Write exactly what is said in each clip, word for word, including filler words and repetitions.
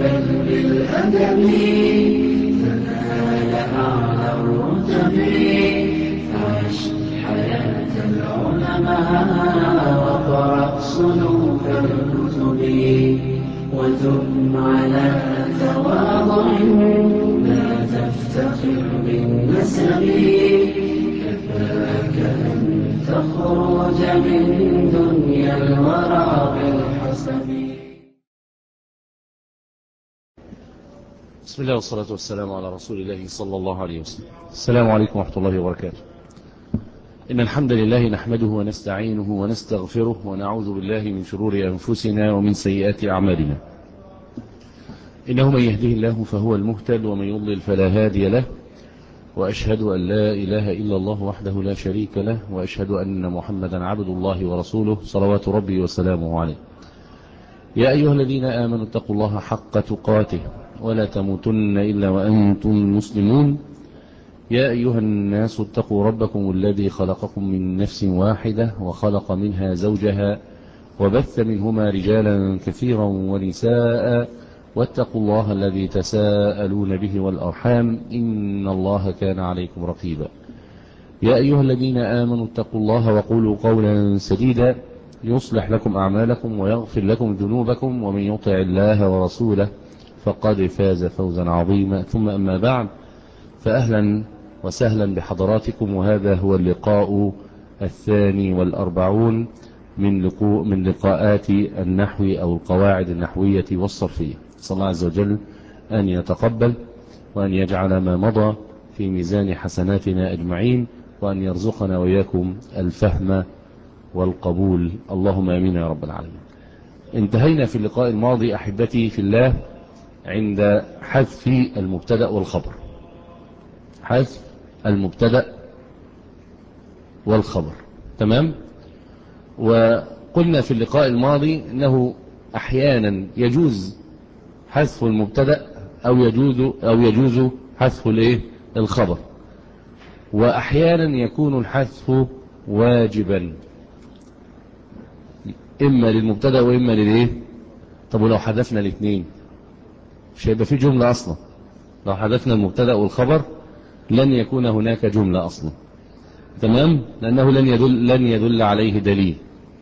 بل بالأدب تنال أعلى الرتب. عش حياة العلماء وقرأ صنوف الكتب، وثم على تواضع لا تفتخر بالنسب. كفاك أن تخرج من دنيا الورى بالحسب. بسم الله والصلاة والسلام على رسول الله صلى الله عليه وسلم. السلام عليكم ورحمة الله وبركاته. إن الحمد لله نحمده ونستعينه ونستغفره ونعوذ بالله من شرور أنفسنا ومن سيئات أعمالنا. إنه من يهده الله فهو المهتد ومن يضلل فلا هادي له، وأشهد أن لا إله إلا الله وحده لا شريك له، وأشهد أن محمدا عبد الله ورسوله صلوات ربي وسلامه عليه. يا أيها الذين آمنوا اتقوا الله حق تقاته ولا تموتن إلا وأنتم مسلمون. يا أيها الناس اتقوا ربكم الذي خلقكم من نفس واحدة وخلق منها زوجها وبث منهما رجالا كثيرا ونساء، واتقوا الله الذي تساءلون به والأرحام إن الله كان عليكم رقيبا. يا أيها الذين آمنوا اتقوا الله وقولوا قولا سديدا يصلح لكم أعمالكم ويغفر لكم ذنوبكم، ومن يطع الله ورسوله فقد فاز فوزا عظيما. ثم أما بعد، فأهلا وسهلا بحضراتكم، وهذا هو اللقاء الثاني والأربعون من لقاء من لقاءات النحو أو القواعد النحوية والصرفية. صلى الله عز وجل أن يتقبل وأن يجعل ما مضى في ميزان حسناتنا أجمعين، وأن يرزقنا وإياكم الفهم والقبول، اللهم آمين يا رب العالمين. انتهينا في اللقاء الماضي أحبتي في الله عند حذف المبتدأ والخبر، حذف المبتدأ والخبر، تمام. وقلنا في اللقاء الماضي أنه أحيانا يجوز حذف المبتدأ أو يجوز أو يجوز حذف الايه الخبر، وأحيانا يكون الحذف واجبا إما للمبتدأ وإما للايه. طب ولو حذفنا الاثنين مش هيبقى في جملة أصلا. لو حذفنا المبتدأ والخبر لن يكون هناك جملة أصلا، تمام، لأنه لن يدل لن يدل عليه دليل.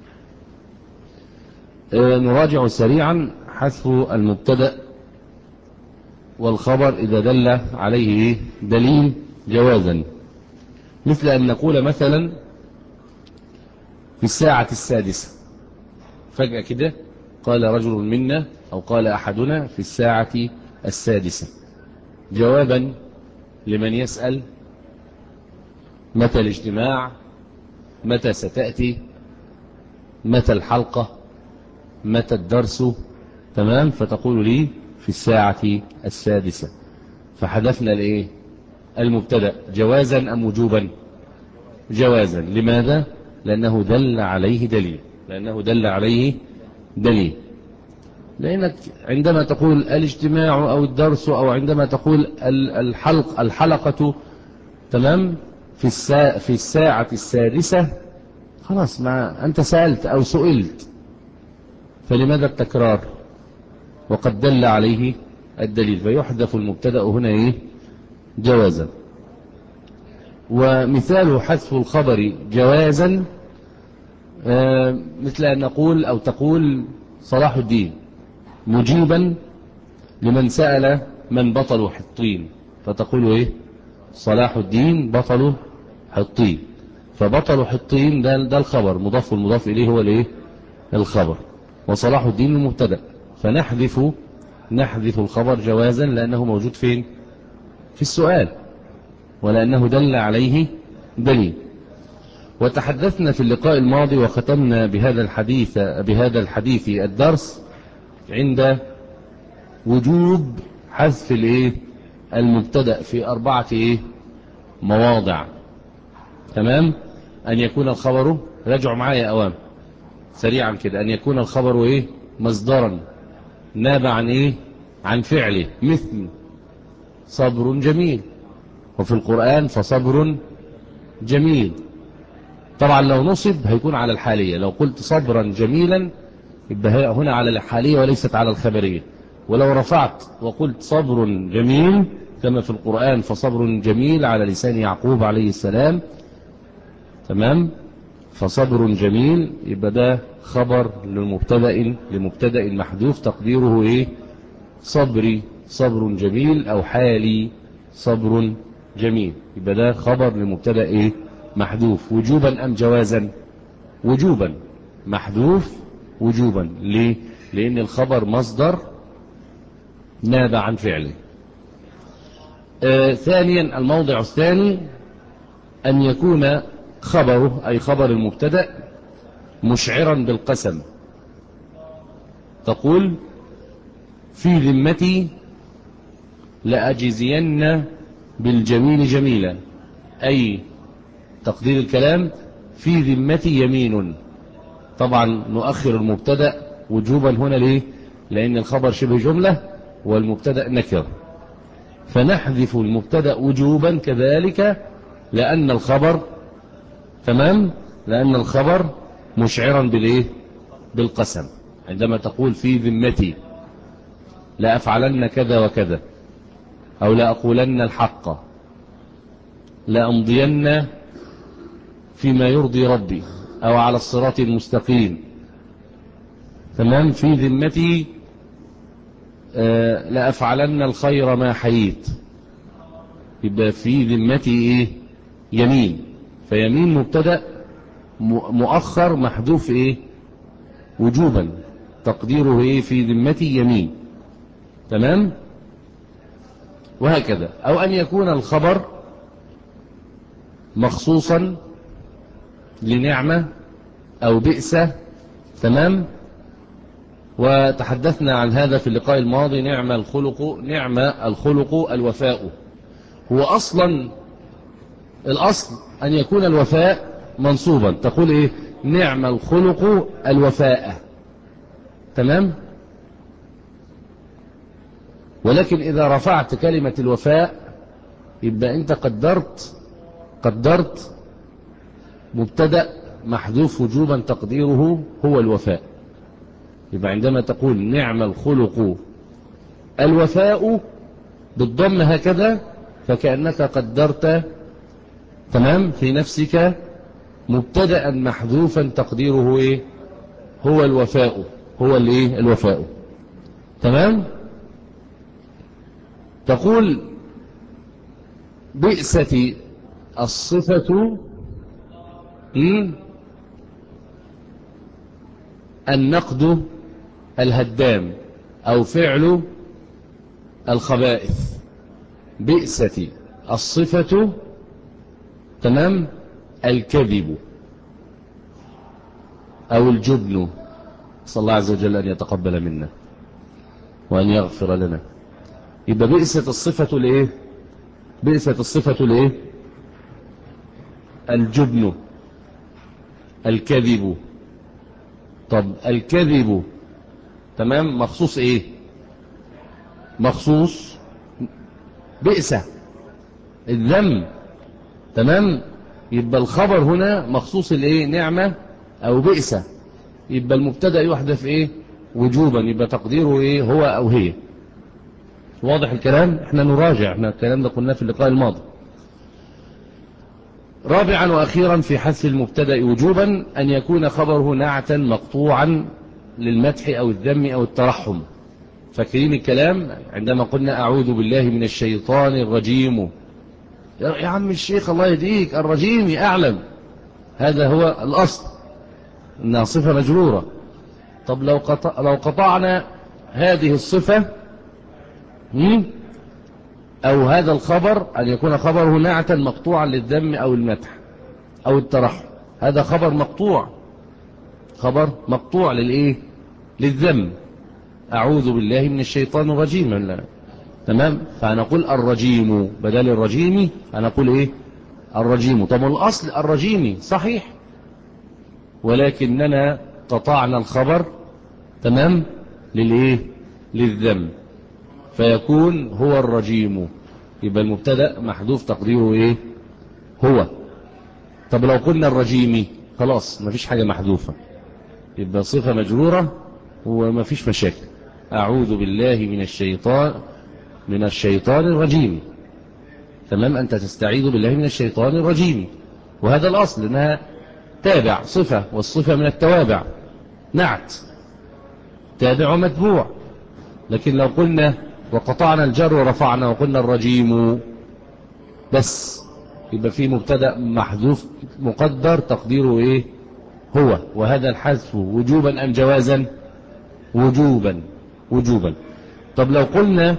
آه نراجع سريعا حذف المبتدأ والخبر إذا دل عليه دليل جوازا، مثل أن نقول مثلا في الساعة السادسة، فجأة كده قال رجل منا أو قال أحدنا في الساعة السادسة، جوابا لمن يسأل متى الاجتماع، متى ستأتي، متى الحلقة، متى الدرس، تمام. فتقول لي في الساعة السادسة، فحذفنا الايه المبتدأ جوازا أم وجوبا؟ جوازا. لماذا؟ لأنه دل عليه دليل، لأنه دل عليه دليل. لأنك عندما تقول الاجتماع أو الدرس، أو عندما تقول الحلق الحلقة، تمام، في الساعة في الساعة السادسة، خلاص ما أنت سألت أو سئلت، فلماذا التكرار وقد دل عليه الدليل؟ فيحذف المبتدأ هنا إيه جوازا. ومثال حذف الخبر جوازا آه مثل أن نقول أو تقول صلاح الدين مجيبا لمن سأل من بطل حطين، فتقول إيه صلاح الدين بطل حطين، فبطل حطين ده, ده الخبر مضاف والمضاف إليه هو الإيه الخبر، وصلاح الدين المبتدأ، فنحذف نحذف الخبر جوازا لأنه موجود فين؟ في السؤال، ولأنه دل عليه دليل. وتحدثنا في اللقاء الماضي وختمنا بهذا الحديث بهذا الحديث الدرس عند وجوب حذف الايه المبتدأ في أربعة ايه مواضع، تمام. أن يكون الخبر، راجعوا معايا أوام سريعا كده، أن يكون الخبر ايه مصدرا ناب عن ايه عن فعله، مثل صبر جميل، وفي القرآن فصبر جميل. طبعا لو نصب هيكون على الحالية، لو قلت صبرا جميلا يبقى هنا على الحالية وليست على الخبرية. ولو رفعت وقلت صبر جميل كما في القرآن فصبر جميل على لسان يعقوب عليه السلام، تمام، فصبر جميل، يبقى ده خبر لمبتدأ لمبتدأ محذوف تقديره ايه؟ صبري صبر جميل او حالي صبر جميل، يبقى ده خبر لمبتدأ ايه؟ محذوف. وجوبا ام جوازا؟ وجوبا، محذوف وجوبا. ليه؟ لان الخبر مصدر ناب عن فعله. آه ثانيا الموضع الثاني أن يكون خبره أي خبر المبتدأ مشعرا بالقسم. تقول في ذمتي لأجزين بالجميل جميلا، أي تقدير الكلام في ذمتي يمين. طبعا نؤخر المبتدأ وجوبا هنا ليه؟ لأن الخبر شبه جملة والمبتدأ نكر، فنحذف المبتدأ وجوبا كذلك لأن الخبر تمام لأن الخبر مشعرا بالإيه؟ بالقسم. عندما تقول في ذمتي لأفعلن كذا وكذا، أو لأقولن الحق، لأمضين فيما يرضي ربي، أو على الصراط المستقيم، تمام، في ذمتي آه لأفعلن الخير ما حييت، يبقى في ذمتي إيه؟ يمين. فيمين مبتدأ مؤخر محذوف إيه؟ وجوبا، تقديره إيه؟ في ذمتي يمين، تمام. وهكذا. أو أن يكون الخبر مخصوصا لنعمة أو بئسة، تمام. وتحدثنا عن هذا في اللقاء الماضي. نعم الخلق نعم الخلق الوفاء. هو أصلا الأصل أن يكون الوفاء منصوبا، تقول إيه؟ نعم الخلق الوفاء، تمام. ولكن إذا رفعت كلمة الوفاء يبقى أنت قدرت قدرت مبتدأ محذوف وجوبا تقديره هو الوفاء. يبقى عندما تقول نعم الخلق الوفاء بالضم هكذا فكأنك قدرت تمام في نفسك مبتدأ محذوفا تقديره ايه؟ هو الوفاء، هو الايه؟ الوفاء، تمام. تقول بئست الصفة النقد الهدام أو فعل الخبائث. بئست الصفة، تمام، الكذب أو الجبن. صلى الله عز وجل أن يتقبل منا وأن يغفر لنا. يبقى بئست الصفة لإيه؟ بئست الصفة لإيه؟ الجبن، الكذب. طب الكذب تمام مخصوص إيه؟ مخصوص بئسة الذم، تمام. يبقى الخبر هنا مخصوص الإيه؟ نعمة أو بئسة. يبقى المبتدأ يحذف إيه؟ وجوبا، يبقى تقديره إيه؟ هو أو هي. واضح الكلام؟ احنا نراجع، احنا الكلام ده قلناه في اللقاء الماضي. رابعا وأخيرا في حذف المبتدأ وجوبا أن يكون خبره نعتا مقطوعا للمدح أو الذم أو الترحم. فاكرين الكلام عندما قلنا أعوذ بالله من الشيطان الرجيم؟ يا عم الشيخ الله يهديك، الرجيم أعلم، هذا هو الأصل إنها صفة مجرورة. طب لو قطع لو قطعنا هذه الصفة أو هذا الخبر أن يكون خبره نعتا مقطوعا للذم أو المدح أو الترحم، هذا خبر مقطوع، خبر مقطوع للإيه؟ للذم. أعوذ بالله من الشيطان الرجيم، لا. تمام. فنقول الرجيم بدل الرجيم هنقول إيه؟ الرجيم. طب الأصل الرجيم صحيح، ولكننا قطعنا الخبر تمام للإيه؟ للذم، فيكون هو الرجيم. يبقى المبتدأ محذوف تقديره ايه؟ هو. طب لو قلنا الرجيمي خلاص مفيش حاجة محذوفة، يبقى صفة مجرورة ومفيش مشاكل. أعوذ بالله من الشيطان من الشيطان الرجيم. تمام، أنت تستعيذ بالله من الشيطان الرجيم، وهذا الأصل أنها تابع صفة، والصفة من التوابع نعت تابع ومتبوع. لكن لو قلنا وقطعنا الجر ورفعنا وقلنا الرجيم بس، يبقى في مبتدأ محذوف مقدر تقديره إيه هو، وهذا الحذف وجوبا أم جوازا؟ وجوبا وجوبا. طب لو قلنا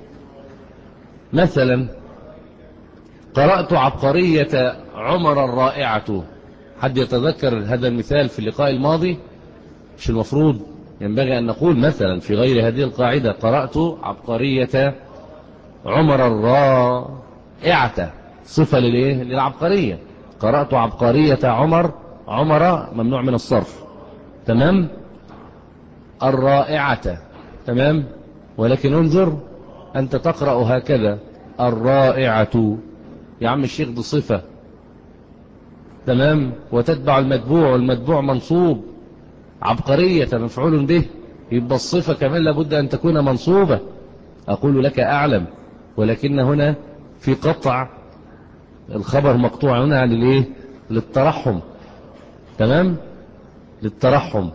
مثلا قرأت عبقرية عمر الرائعة، حد يتذكر هذا المثال في اللقاء الماضي؟ مش المفروض ينبغي أن نقول مثلا في غير هذه القاعدة قرأت عبقرية عمر الرائعة، صفة للإيه؟ للعبقرية. قرأت عبقرية عمر، عمر ممنوع من الصرف، تمام، الرائعة، تمام. ولكن انظر أنت تقرأ هكذا الرائعة، يا عم الشيخ دي صفة، تمام، وتتبع المتبوع، والمتبوع منصوب، عبقرية مفعول به، يبقى الصفة كمان لابد أن تكون منصوبة. أقول لك أعلم، ولكن هنا في قطع، الخبر مقطوع هنا للإيه؟ للترحم، تمام، للترحم.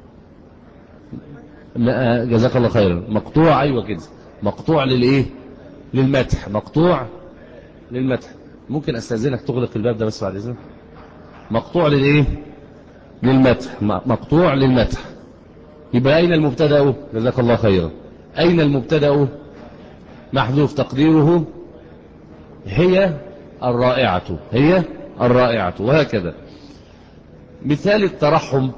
جزاك الله خيرا. مقطوع، أيوة كده، مقطوع للإيه؟ للمدح، مقطوع للمدح. ممكن أستأذنك تغلق الباب ده بس بعد إذنك؟ مقطوع للإيه؟ للمدح، مقطوع للمدح. يبقى أين المبتدأ؟ جزاك الله خيرا. أين المبتدأ؟ محذوف تقديره هي الرائعة، هي الرائعة، وهكذا. مثال الترحم،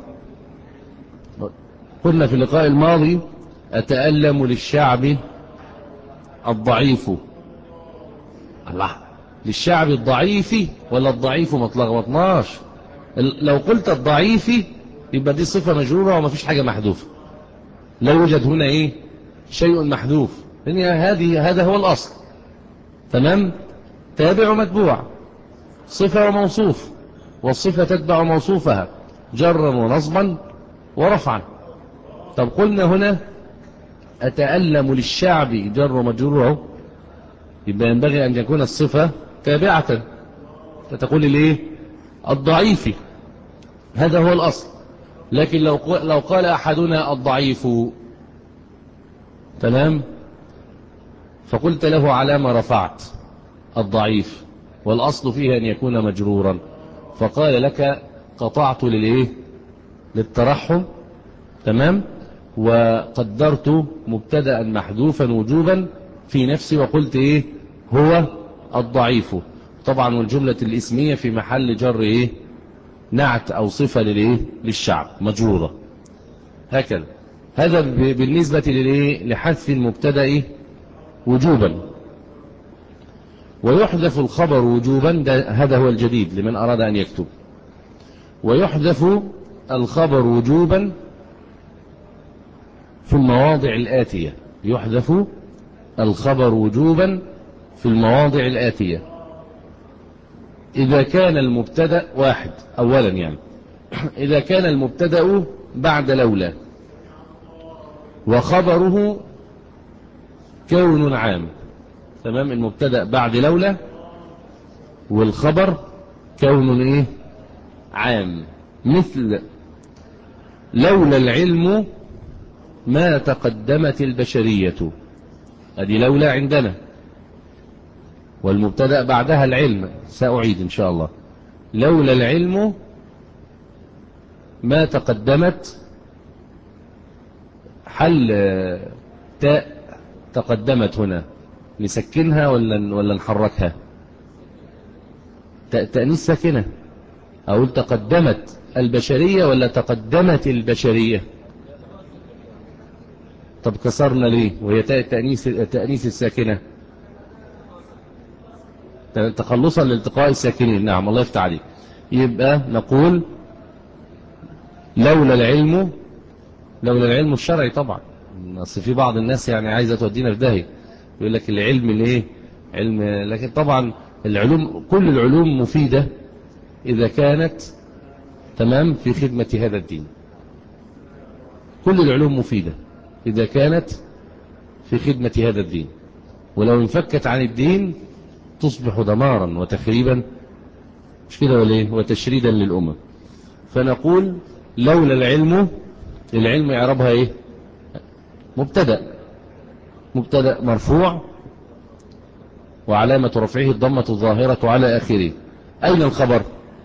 قلنا في اللقاء الماضي أتألم للشعب الضعيف. الله، للشعب الضعيف ولا الضعيف؟ ما تلخبطناش. لو قلت الضعيف يبقى دي صفة مجرورة وما فيش حاجة محذوفة، لا يوجد هنا ايه شيء محذوف، لأن هذه هذا هو الأصل، تمام. تابع متبوع، صفة وموصوف، والصفة تتبع موصوفها جرا ونصبا ورفعا. طب قلنا هنا أتألم للشعب جر ومجروره، يبقى ينبغي أن يكون الصفة تابعة، فتقول ليه الضعيف، هذا هو الأصل. لكن لو لو قال أحدنا الضعيف، تمام، فقلت له على ما رفعت الضعيف، والأصل فيه أن يكون مجرورا، فقال لك قطعت للإيه؟ للترحم، تمام، وقدرت مبتدأ محذوفا وجوبا في نفسي، وقلت إيه هو الضعيف. طبعا والجملة الاسمية في محل جر إيه؟ نعت أو صفة للإيه؟ للشعب مجرورة، هكذا. هذا بالنسبة للإيه؟ لحذف المبتدأ وجوبا. ويحذف الخبر وجوبا، هذا هو الجديد لمن أراد أن يكتب. ويحذف الخبر وجوبا في المواضع الآتية، يحذف الخبر وجوبا في المواضع الآتية: إذا كان المبتدأ واحد، أولا يعني إذا كان المبتدأ بعد لولا، وخبره كون عام، تمام، المبتدأ بعد لولا والخبر كون إيه؟ عام. مثل لولا العلم ما تقدمت البشرية، أدي لولا عندنا، والمبتدأ بعدها العلم، سأعيد إن شاء الله. لولا العلم ما تقدمت، حل تاء تقدمت هنا، نسكنها ولا ولا نحركها؟ تأنيث ساكنة. أقول تقدمت البشرية ولا تقدمت البشرية؟ طب كسرنا ليه وهي تاء التأنيث التأنيث الساكنة؟ تخلصا لالتقاء الساكنين، نعم، الله يفتح عليك. يبقى نقول لولا العلم، لولا العلم الشرعي طبعا، اصل في بعض الناس يعني عايزة تودينا في داهية، يقول لك العلم الايه علم، لكن طبعا العلوم كل العلوم مفيدة إذا كانت تمام في خدمة هذا الدين. كل العلوم مفيدة إذا كانت في خدمة هذا الدين، ولو انفكت عن الدين تصبح دمارا وتخريبا، مش كده ولا ايه؟ وتشريدا للأمم. فنقول لولا العلم، العلم يعربها ايه؟ مبتدأ، مبتدأ مرفوع وعلامة رفعه الضمة الظاهرة على آخره. أين الخبر؟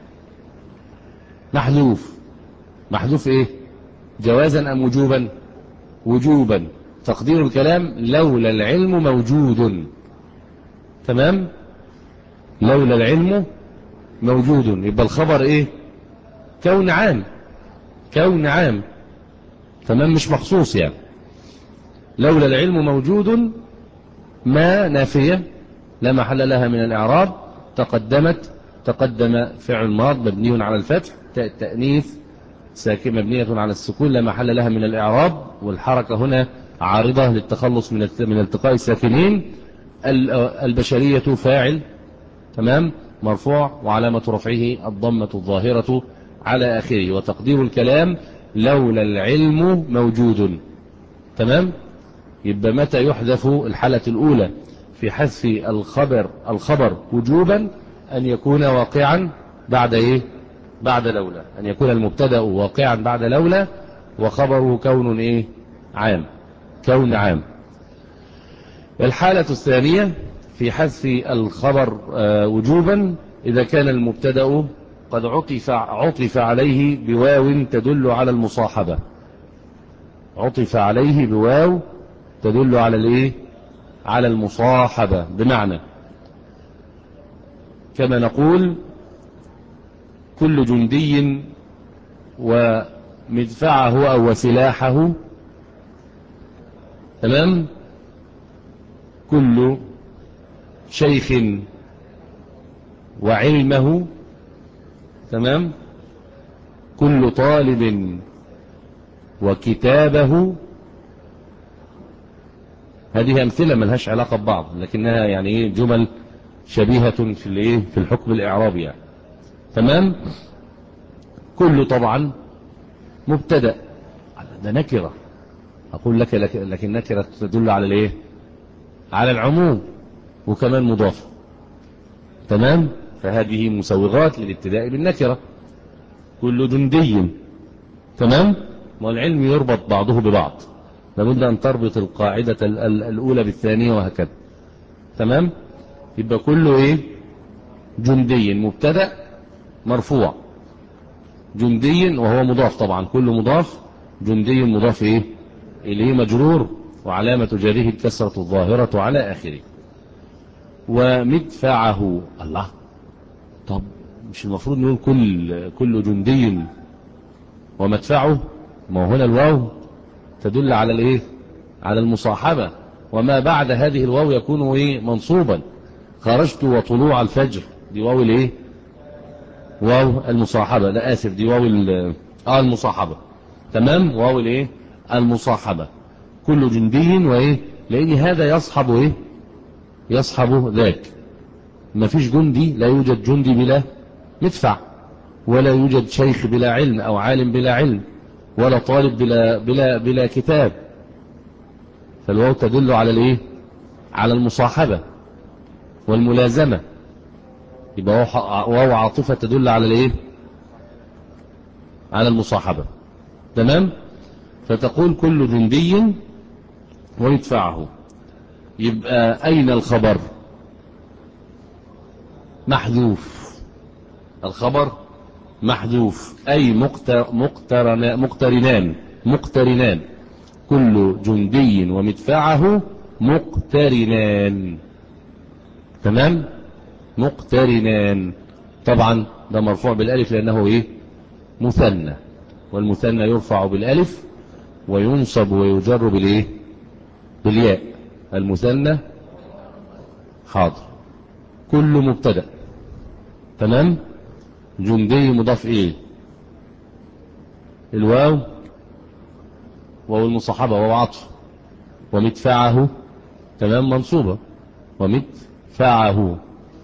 محذوف. محذوف ايه؟ جوازا أم وجوبا؟ وجوبا. تقدير الكلام لولا العلم موجود. تمام؟ لولا العلم موجود، يبقى الخبر ايه؟ كون عام، كون عام. تمام؟ مش مخصوص يعني. لولا العلم موجود ما نافية لا محل لها من الإعراب. تقدمت، تقدم فعل ماض مبني على الفتح، تاء التأنيث ساكنة مبنية على السكون لا محل لها من الإعراب، والحركة هنا عارضة للتخلص من من التقاء الساكنين. البشرية فاعل، تمام، مرفوع وعلامة رفعه الضمة الظاهرة على آخره. وتقدير الكلام لولا العلم موجود. تمام؟ يبقى متى يحذف الحالة الأولى في حذف الخبر الخبر وجوبا؟ أن يكون واقعا بعد إيه؟ بعد لولا. أن يكون المبتدأ واقعا بعد لولا وخبره كون إيه؟ عام، كون عام. الحالة الثانية في حذف الخبر وجوبا إذا كان المبتدأ قد عطف عطف عليه بواو تدل على المصاحبة. عطف عليه بواو تدل على الايه؟ على المصاحبة. بمعنى كما نقول كل جندي ومدفعه أو وسلاحه، تمام، كل شيخ وعلمه، تمام، كل طالب وكتابه. هذه أمثلة ملهاش علاقة ببعض، لكنها يعني ايه جمل شبيهة في الايه في الحكم الإعرابي يعني. تمام. كل طبعا مبتدأ، ده نكرة. أقول لك لكن نكرة تدل على الايه؟ على العموم، وكمان مضاف. تمام. فهذه مسوغات للابتداء بالنكرة. كل جندي، تمام. والعلم يربط بعضه ببعض، لابد أن تربط القاعدة الأولى بالثانية وهكذا. تمام. يبقى كله ايه؟ جندي مبتدأ مرفوع، جندي وهو مضاف طبعا، كل مضاف، جندي مضاف ايه اليه مجرور وعلامة جره الكسرة الظاهرة على آخره. ومدفعه، الله، طب مش المفروض نقول كل كل جندي ومدفعه؟ ما هنا الواو تدل على الايه؟ على المصاحبة، وما بعد هذه الواو يكون ايه؟ منصوبا. خرجت وطلوع الفجر، دي واو الايه؟ واو المصاحبة. لا آسف، دي واو اه المصاحبة. تمام. واو الايه؟ المصاحبة. كل جندي وايه؟ لان هذا يصحب ايه؟ يصحب ذاك. ما فيش جندي، لا يوجد جندي بلا مدفع، ولا يوجد شيخ بلا علم او عالم بلا علم، ولا طالب بلا بلا بلا كتاب. فالواو تدل على الايه؟ على المصاحبة والملازمة. يبقى واو عاطفة تدل على الايه؟ على المصاحبة. تمام. فتقول كل جندي ويدفعه. يبقى أين الخبر؟ محذوف. الخبر محذوف، أي مقترنان مقترنان مقترنان. كل جندي ومدفعه مقترنان. تمام. مقترنان. طبعا ده مرفوع بالالف لأنه ايه؟ مثنى، والمثنى يرفع بالالف وينصب ويجر بالايه؟ بالياء. المثنى حاضر. كل مبتدأ، تمام. جندي مضاف ايه؟ الواو، واو المصاحبة، واو عطف. ومدفعه، تمام، منصوبة. ومدفعه،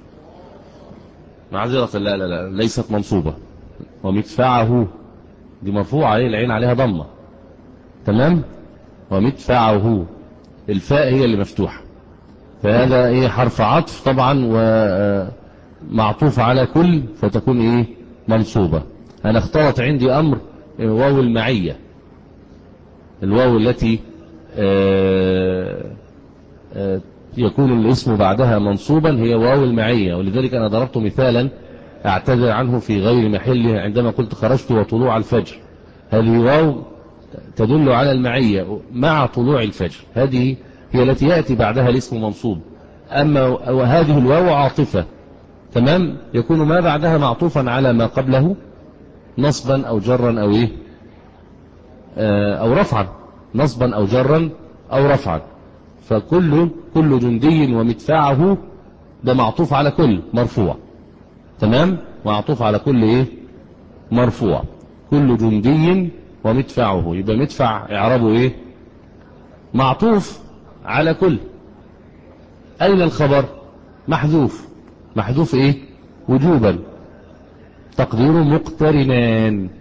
معذرة، لا لا لا ليست منصوبة. ومدفعه دي مرفوعة، ايه؟ العين عليها ضمة. تمام. ومدفعه. الفاء هي اللي مفتوحة، فهذا ايه حرف عطف طبعا ومعطوف على كل، فتكون ايه منصوبة. انا اختلط عندي امر واو المعية، الواو التي آآ آآ يكون الاسم بعدها منصوبا هي واو المعية، ولذلك انا ضربت مثالا اعتذر عنه في غير محله عندما قلت خرجت وطلوع الفجر. هذه واو تدل على المعية مع طلوع الفجر، هذه هي التي يأتي بعدها الاسم منصوب. أما وهذه الواو عاطفة، تمام، يكون ما بعدها معطوفا على ما قبله نصبا أو جرا أو إيه أو رفعا، نصبا أو جرا أو رفعا. فكل كل جندي ومدفعه ده معطوف على كل مرفوع، تمام، معطوف على كل إيه مرفوع. كل جندي ومدفعه، يبقى مدفع إعرابه إيه معطوف على كل. أين الخبر؟ محذوف. محذوف إيه وجوبا، تقديره مقترنان،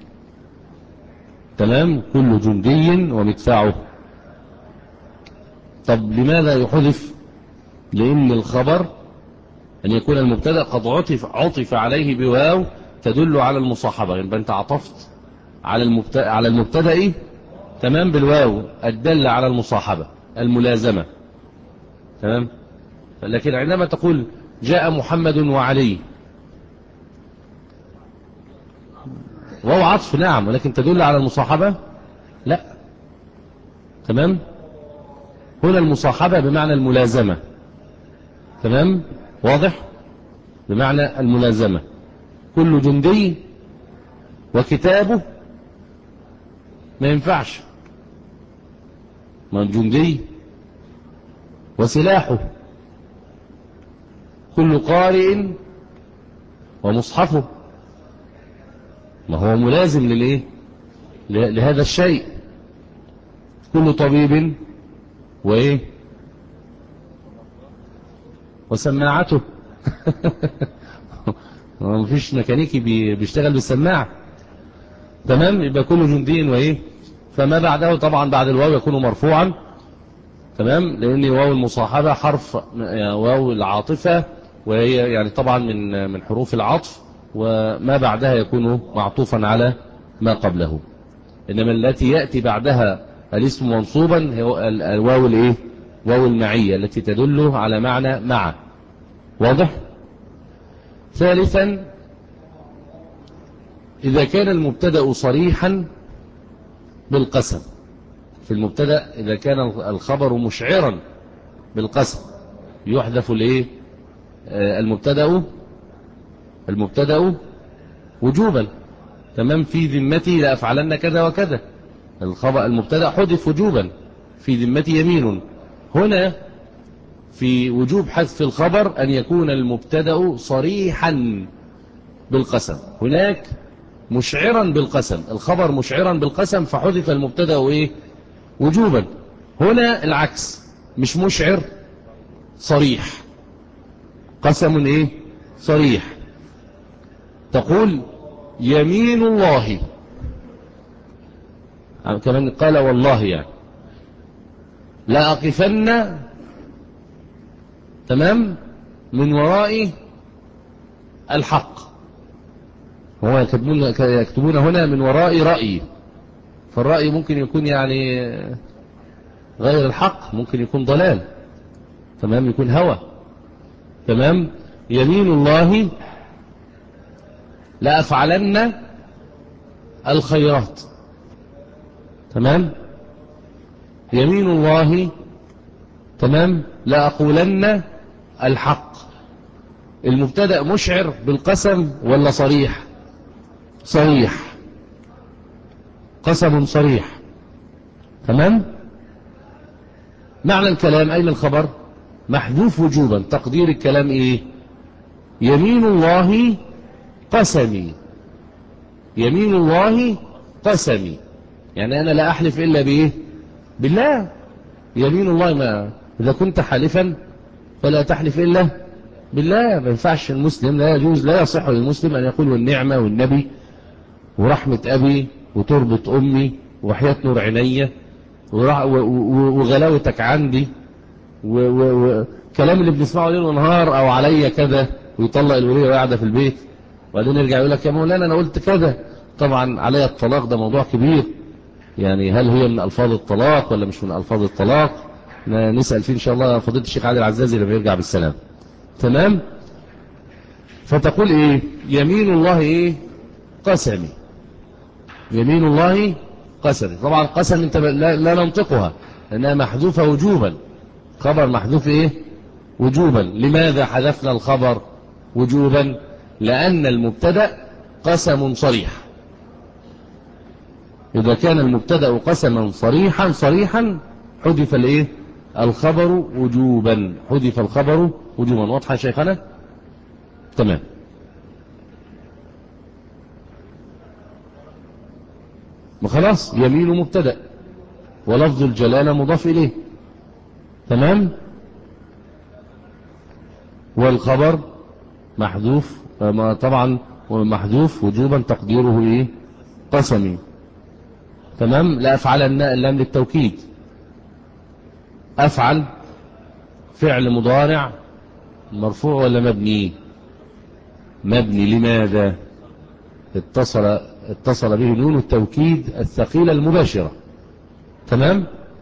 تمام. كل جندي ومدفعه. طب لماذا يحذف؟ لأن الخبر أن يكون المبتدأ قد عطف, عطف عليه بواو تدل على المصاحبة، يبقى أنت عطفت على المبتدأ على المبتدأ تمام بالواو الدل على المصاحبة الملازمة، تمام. لكن عندما تقول جاء محمد وعلي، واو عطف نعم، ولكن تدل على المصاحبة لا، تمام. هنا المصاحبة بمعنى الملازمة، تمام، واضح، بمعنى الملازمة. كل جندي وكتابه ما ينفعش، ما الجندي وسلاحه. كل قارئ ومصحفه، ما هو ملازم للإيه لهذا الشيء. كل طبيب وإيه وسماعته ما فيش ميكانيكي بيشتغل بالسماعة، تمام. يبقى كل جندي وإيه، فما بعده طبعا بعد الواو يكون مرفوعا، تمام، لأن واو المصاحبة حرف واو العاطفة، وهي يعني طبعا من من حروف العطف، وما بعدها يكون معطوفا على ما قبله. إنما التي يأتي بعدها الاسم منصوبا هو الواو الايه واو المعية التي تدل على معنى مع، واضح. ثالثا إذا كان المبتدأ صريحا بالقسم. في المبتدأ إذا كان الخبر مشعرا بالقسم يحذف الايه المبتدأ المبتدأ وجوبا، تمام. في ذمتي لأفعلن كذا وكذا، الخبر المبتدأ حذف وجوبا. في ذمتي يمين. هنا في وجوب حذف الخبر أن يكون المبتدأ صريحا بالقسم، هناك مشعرا بالقسم، الخبر مشعرا بالقسم فحذف المبتدأ ايه وجوبا. هنا العكس، مش مشعر صريح، قسم ايه صريح. تقول يمين الله، كمان قال والله يعني لا أقفن، تمام، من وراء الحق. هو يكتبون, يكتبون هنا من وراء رأي، فالرأي ممكن يكون يعني غير الحق، ممكن يكون ضلال، تمام، يكون هوى، تمام. يمين الله لا أفعلن الخيرات، تمام. يمين الله، تمام، لا أقولن الحق. المبتدأ مشعر بالقسم ولا صريح؟ صريح، قسم صريح، تمام. معنى الكلام أين الخبر؟ محذوف وجوبا، تقدير الكلام إيه؟ يمين الله قسمي، يمين الله قسمي، يعني أنا لا أحلف إلا بإيه؟ بالله. يمين الله، ما إذا كنت حالفا فلا تحلف إلا بالله. ما ينفعش المسلم، لا يجوز، لا يصح للمسلم أن يقول والنعمة والنبي ورحمة أبي وتربة أمي وحياة نور عيني، وغلاوتك عندي وكلام اللي بنسمعه ليل ونهار، او عليا كذا، ويطلق الولية وقاعدة في البيت، وبعدين يرجع يقول لك يا مولانا انا قلت كذا. طبعا عليا الطلاق ده موضوع كبير، يعني هل هي من الفاظ الطلاق ولا مش من الفاظ الطلاق؟ نسأل فيه ان شاء الله فضيلة الشيخ عادل العزازي لما يرجع بالسلام. تمام. فتقول ايه؟ يمين الله ايه؟ قسمي. يمين الله قسمي. طبعا قسم انت لا, لا ننطقها لانها محذوفة وجوبا، خبر محذوف ايه؟ وجوبا. لماذا حذفنا الخبر وجوبا؟ لان المبتدأ قسم صريح. إذا كان المبتدأ قسما صريحا صريحا حذف الايه؟ الخبر وجوبا. حذف الخبر وجوبا. واضحة يا شيخنا؟ تمام. وخلاص يمين مبتدأ ولفظ الجلالة مضاف إليه. تمام. والخبر محذوف طبعا محذوف وجوبا تقديره ايه؟ قسمي. تمام. لا أفعل اللام للتوكيد. أفعل فعل مضارع مرفوع ولا مبني؟ مبني. لماذا؟ اتصل اتصل به نون التوكيد الثقيلة المباشرة. تمام.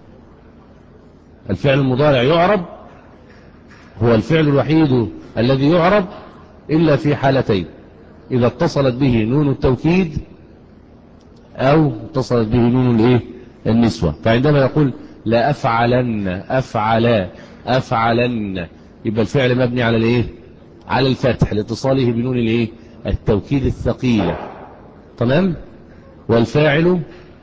الفعل المضارع يعرب، هو الفعل الوحيد الذي يعرب إلا في حالتين: إذا اتصلت به نون التوكيد أو اتصلت به نون الايه؟ النسوة. فعندما يقول لا أفعلن أفعل أفعلن، يبقى الفعل مبني على الايه؟ على الفتح لاتصاله بنون الايه؟ التوكيد الثقيلة. تمام. والفاعل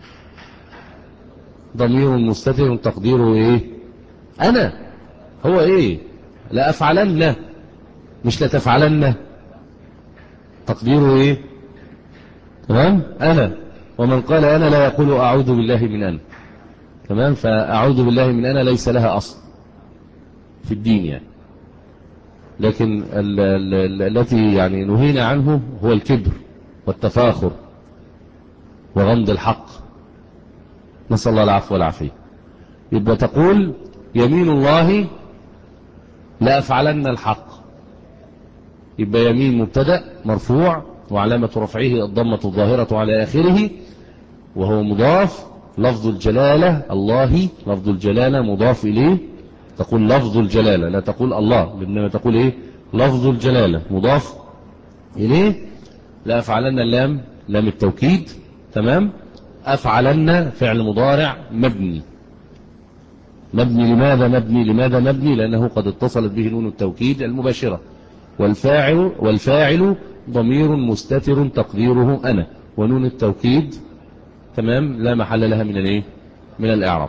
ضمير مستتر تقديره ايه؟ أنا. هو ايه؟ لا أفعلن مش لا تفعلن، تقديره ايه؟ تمام. أنا. ومن قال أنا لا يقول أعوذ بالله من أنا. تمام. فأعوذ بالله من أنا ليس لها أصل في الدين يعني، لكن التي يعني نهينا عنه هو الكبر والتفاخر وغمض الحق، نسأل الله العفو والعافية. يبقى تقول يمين الله لا أفعلن الحق، يبقى يمين مبتدأ مرفوع وعلامة رفعه الضمة الظاهرة على آخره وهو مضاف. لفظ الجلالة الله، لفظ الجلالة مضاف إليه، تقول لفظ الجلالة لا تقول الله، إنما تقول إيه؟ لفظ الجلالة مضاف إليه. لا أفعلن اللام لام التوكيد. تمام. أفعلن فعل مضارع مبني. مبني لماذا مبني؟ لماذا مبني؟ لأنه قد اتصلت به نون التوكيد المباشرة. والفاعل والفاعل ضمير مستتر تقديره أنا، ونون التوكيد تمام لا محل لها من الايه؟ من الإعراب.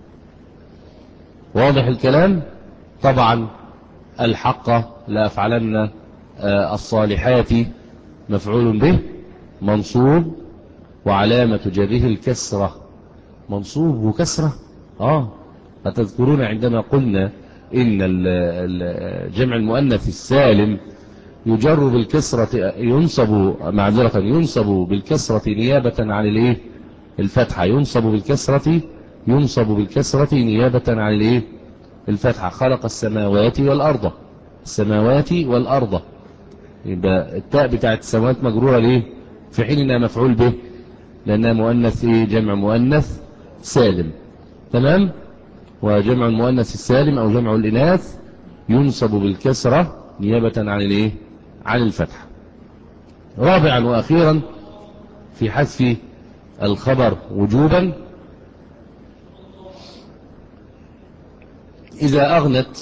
واضح الكلام؟ طبعا الحق لا أفعلن الصالحات مفعول به منصوب وعلامة جره الكسرة. منصوب وكسرة. اه أتذكرون عندما قلنا إن جمع المؤنث السالم يجر بالكسرة، ينصب معذرة ينصب بالكسرة نيابة عن الايه؟ الفتحة. ينصب بالكسرة ينصب بالكسرة نيابة عن الايه؟ الفتحة. خلق السماوات والأرض. السماوات والأرض، يبقى التاء بتاعت السماوات مجرورة ليه؟ في حين انها مفعول به لأنها مؤنث ايه؟ جمع مؤنث سالم. تمام. وجمع المؤنث السالم أو جمع الإناث ينصب بالكسرة نيابة عن الايه؟ عن الفتح. رابعا وأخيرا في حذف الخبر وجوبا: إذا أغنت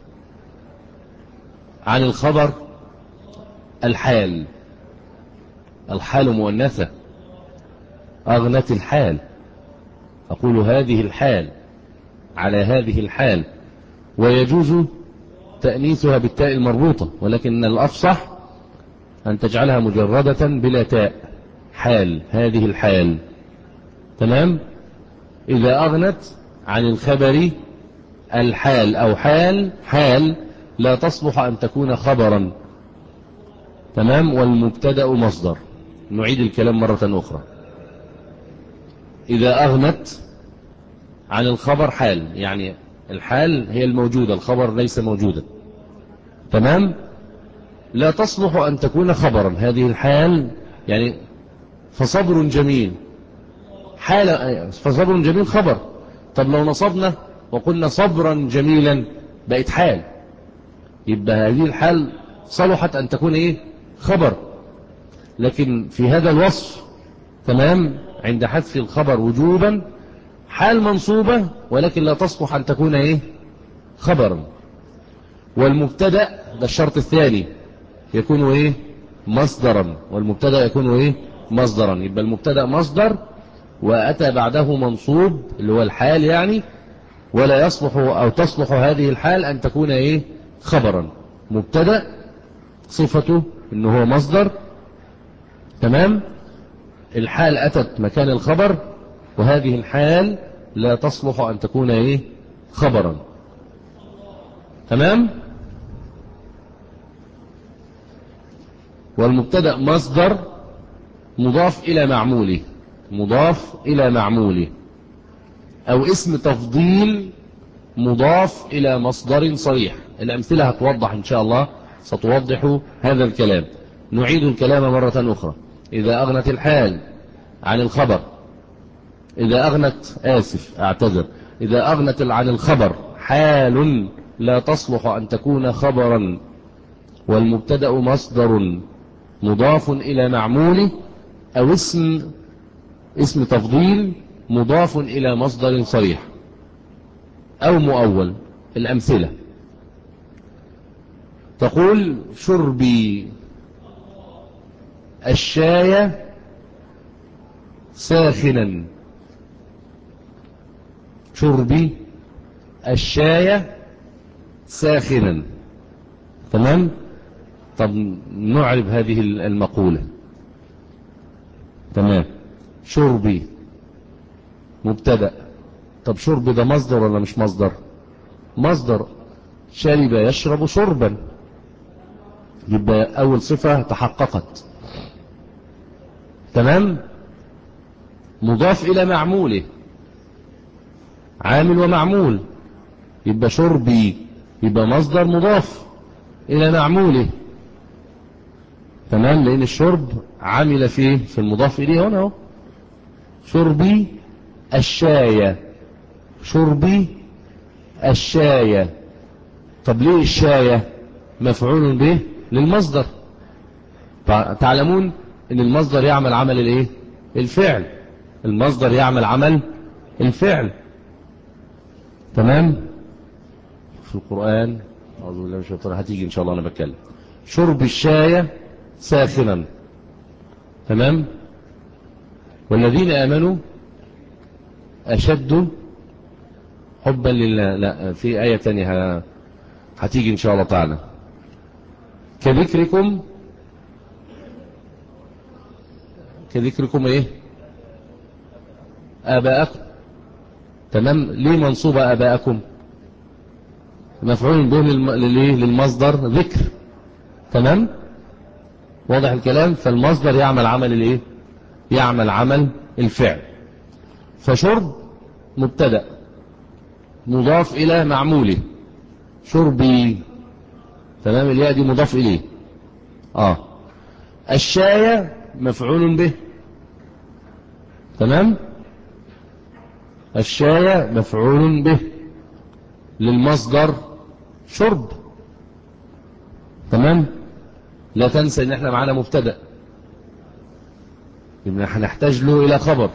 عن الخبر الحال. الحال مؤنثة، أغنت الحال، أقول هذه الحال على هذه الحال، ويجوز تأنيثها بالتاء المربوطة، ولكن الأفصح أن تجعلها مجردة بلا تاء. حال، هذه الحال. تمام. إذا أغنت عن الخبر الحال أو حال، حال لا تصلح أن تكون خبرا. تمام. والمبتدأ مصدر. نعيد الكلام مرة أخرى. إذا أغنت عن الخبر حال، يعني الحال هي الموجودة، الخبر ليس موجودا. تمام؟ لا تصلح أن تكون خبرا هذه الحال، يعني فصبر جميل حال، فصبر جميل خبر. طب لو نصبنا وقلنا صبرا جميلا بقت حال، يبقى هذه الحال صلحت أن تكون إيه؟ خبر. لكن في هذا الوصف تمام عند حذف الخبر وجوبا حال منصوبة، ولكن لا تصلح أن تكون إيه؟ خبرا. والمبتدأ ده الشرط الثاني يكون إيه؟ مصدرا، والمبتدأ يكون إيه؟ مصدرا. يبقى المبتدأ مصدر وأتى بعده منصوب اللي هو الحال يعني، ولا يصلح أو تصلح هذه الحال أن تكون إيه؟ خبرا. مبتدأ صفته إنه هو مصدر، تمام؟ الحال أتت مكان الخبر، وهذه الحال لا تصلح أن تكون إيه؟ خبرا. تمام؟ والمبتدأ مصدر مضاف إلى معموله، مضاف إلى معموله، أو اسم تفضيل مضاف إلى مصدر صريح. الأمثلة هتوضح إن شاء الله، ستوضح هذا الكلام. نعيد الكلام مرة أخرى. إذا أغنت الحال عن الخبر، إذا أغنت آسف أعتذر إذا أغنت عن الخبر حال لا تصلح أن تكون خبرا، والمبتدأ مصدر مضاف إلى معموله، أو اسم اسم تفضيل مضاف إلى مصدر صريح أو مؤول. الأمثلة تقول شربي الشاي ساخنا، شربي الشاي ساخنا. تمام؟ طب نعرب هذه المقولة. تمام؟ شربي مبتدأ. طب شرب ده مصدر ولا مش مصدر؟ مصدر. شرب يشرب شربا، يبقى أول صفة تحققت. تمام؟ مضاف إلى معموله، عامل ومعمول، يبقى شربي يبقى مصدر مضاف إلى معموله. تمام؟ لأن الشرب عامل فيه في المضاف إليه هنا. شربي الشاي، شربي الشاي. طب ليه الشاي مفعول به للمصدر؟ تعلمون ان المصدر يعمل عمل الايه؟ الفعل. المصدر يعمل عمل الفعل. تمام؟ في القرآن أعوذ بالله من الشيطان هتيجي ان شاء الله انا بتكلم. شرب الشاي ساخنا. تمام؟ والذين آمنوا أشد حبا لله. لا، في آية تانية هتيجي إن شاء الله تعالى. كذكركم، كذكركم إيه؟ آباءكم. تمام؟ ليه منصوبة آباءكم؟ مفعول به للمصدر ذكر. تمام؟ واضح الكلام؟ فالمصدر يعمل عمل الإيه؟ يعمل عمل الفعل. فشرب مبتدأ مضاف إلى معموله، شربي. تمام؟ الياء دي مضاف إليه. آه الشاي مفعول به. تمام؟ الشاي مفعول به للمصدر شرب. تمام؟ لا تنسى ان احنا معانا مبتدأ، يبقى هنحتاج له الى خبر.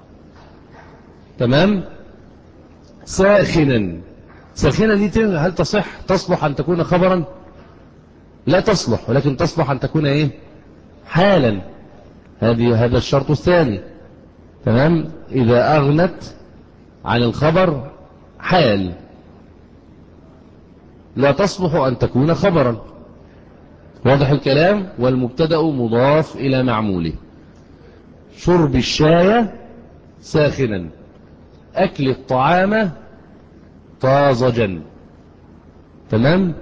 تمام؟ ساخنا، ساخنا دي هل تصح تصلح ان تكون خبرا؟ لا تصلح، ولكن تصلح ان تكون ايه؟ حالا. هذه هذا الشرط الثاني. تمام؟ اذا اغنت عن الخبر حال لا تصلح ان تكون خبرا. واضح الكلام؟ والمبتدأ مضاف الى معموله. شرب الشاي ساخنا، اكل الطعام طازجا. تمام؟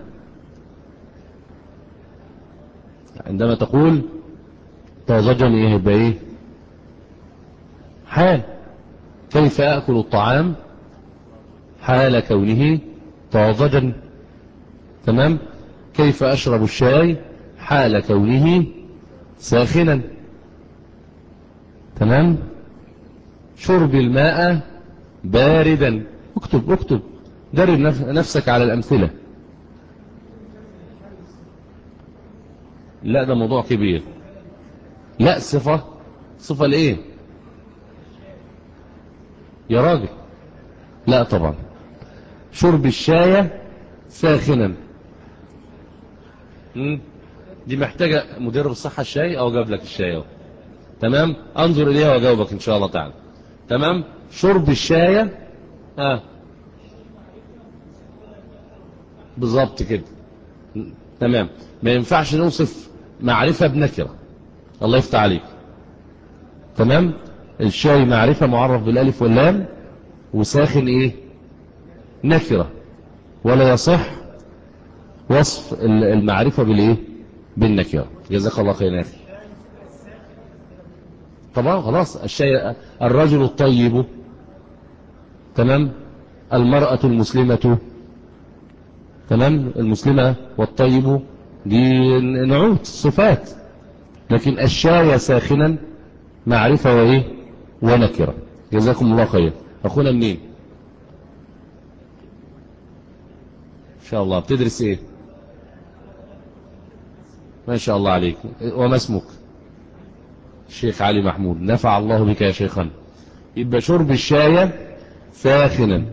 عندما تقول طازجا ايه يبقى ايه؟ حال. كيف اكل الطعام حال كونه طازجا. تمام. كيف أشرب الشاي حال كونه ساخنا. تمام. شرب الماء باردا. اكتب اكتب درب نفسك على الأمثلة. لا ده موضوع كبير. لا صفة. صفة لإيه يا راجل؟ لا طبعا. شرب الشاي ساخنا دي محتاجة مدرب الصحة الشاي أو جاب لك الشاي أو. تمام. أنظر إليها وأجاوبك إن شاء الله تعالى. تمام. شرب الشاي آه. بالضبط كده. تمام. ما ينفعش نوصف معرفة بنكرة. الله يفتح عليك. تمام. الشاي معرفة معرف بالالف واللام، وساخن ايه نكرة، ولا يصح وصف المعرفة بالايه بالنكرة. جزاك الله خير يا اخي. طبعا خلاص. الشاي الرجل الطيب. تمام. المرأة المسلمة. تمام. المسلمة والطيب دي نعوت صفات، لكن الشاي ساخنا معرفة وايه ونكرة. جزاكم الله خير. اخونا منين ان شاء الله؟ بتدرس ايه؟ ما شاء الله عليك. وما اسمك؟ الشيخ علي محمود. نفع الله بك يا شيخنا. يبقى شرب الشاي ساخنا.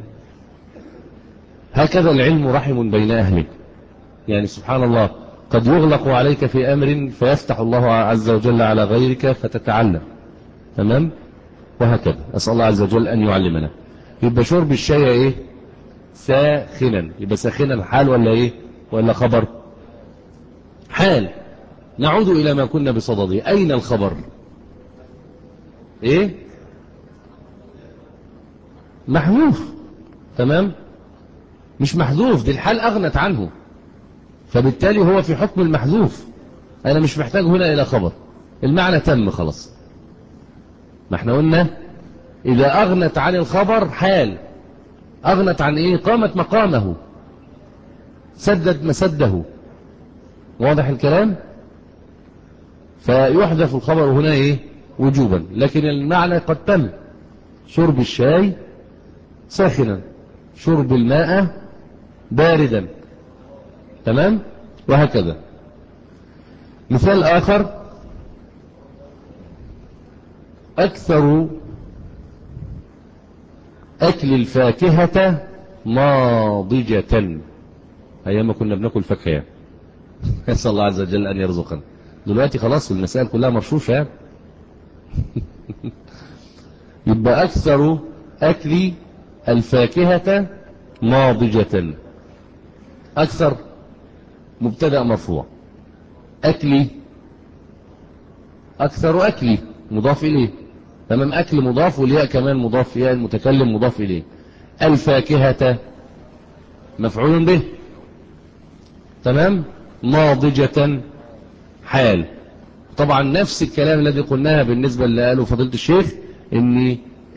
هكذا العلم رحم بين أهله. يعني سبحان الله قد يغلق عليك في أمر فيفتح الله عز وجل على غيرك فتتعلم. تمام. وهكذا أسأل الله عز وجل أن يعلمنا. يبقى شرب الشاي إيه ساخنا. يبقى ساخنا حال ولا إيه ولا خبر؟ حال. نعود إلى ما كنا بصدده. أين الخبر؟ إيه محذوف. تمام. مش محذوف، دي الحال أغنت عنه، فبالتالي هو في حكم المحذوف. أنا مش محتاج هنا إلى خبر، المعنى تم خلاص. ما احنا قلنا إذا أغنت عن الخبر حال. أغنت عن إيه؟ قامت مقامه، سدد مسده. واضح الكلام؟ فيحذف الخبر هنا إيه وجوبا، لكن المعنى قد تم. شرب الشاي ساخنا، شرب الماء باردا. تمام. وهكذا. مثال آخر: أكثر أكل الفاكهة ناضجة. أيام كنا بناكل فاكهة. نسأل الله عز وجل أن يرزقنا. دلوقتي خلاص المسائل كلها مرشوشة. يبقى أكثر أكل الفاكهة ناضجة. أكثر مبتدأ مرفوع. أكلي أكثر أكلي مضاف إليه. تمام. أكل مضاف، والياء كمان مضاف، ياء المتكلم مضاف إليه. الفاكهة مفعول به. تمام. ناضجة حال. طبعا نفس الكلام الذي قلناه بالنسبة اللي قاله فضيلة الشيخ، ان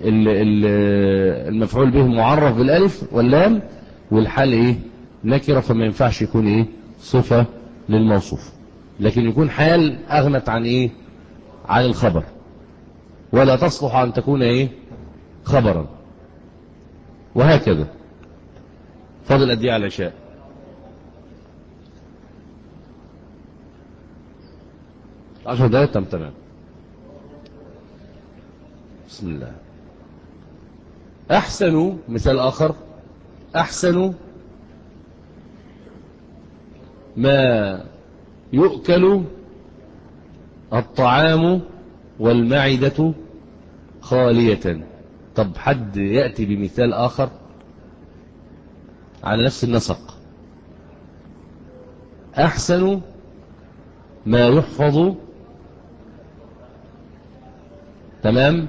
المفعول به معرف بالالف واللام، والحال ايه نكرة، فما ينفعش يكون ايه صفة للموصوف، لكن يكون حال اغنت عن ايه عن الخبر، ولا تصلح ان تكون ايه خبرا. وهكذا. فضل قد ايه على العشاء؟ عشر دقائق. تم. تمام. بسم الله. أحسن مثال آخر: أحسن ما يؤكل الطعام والمعدة خالية. طب حد يأتي بمثال آخر على نفس النسق. أحسن ما يحفظ. تمام.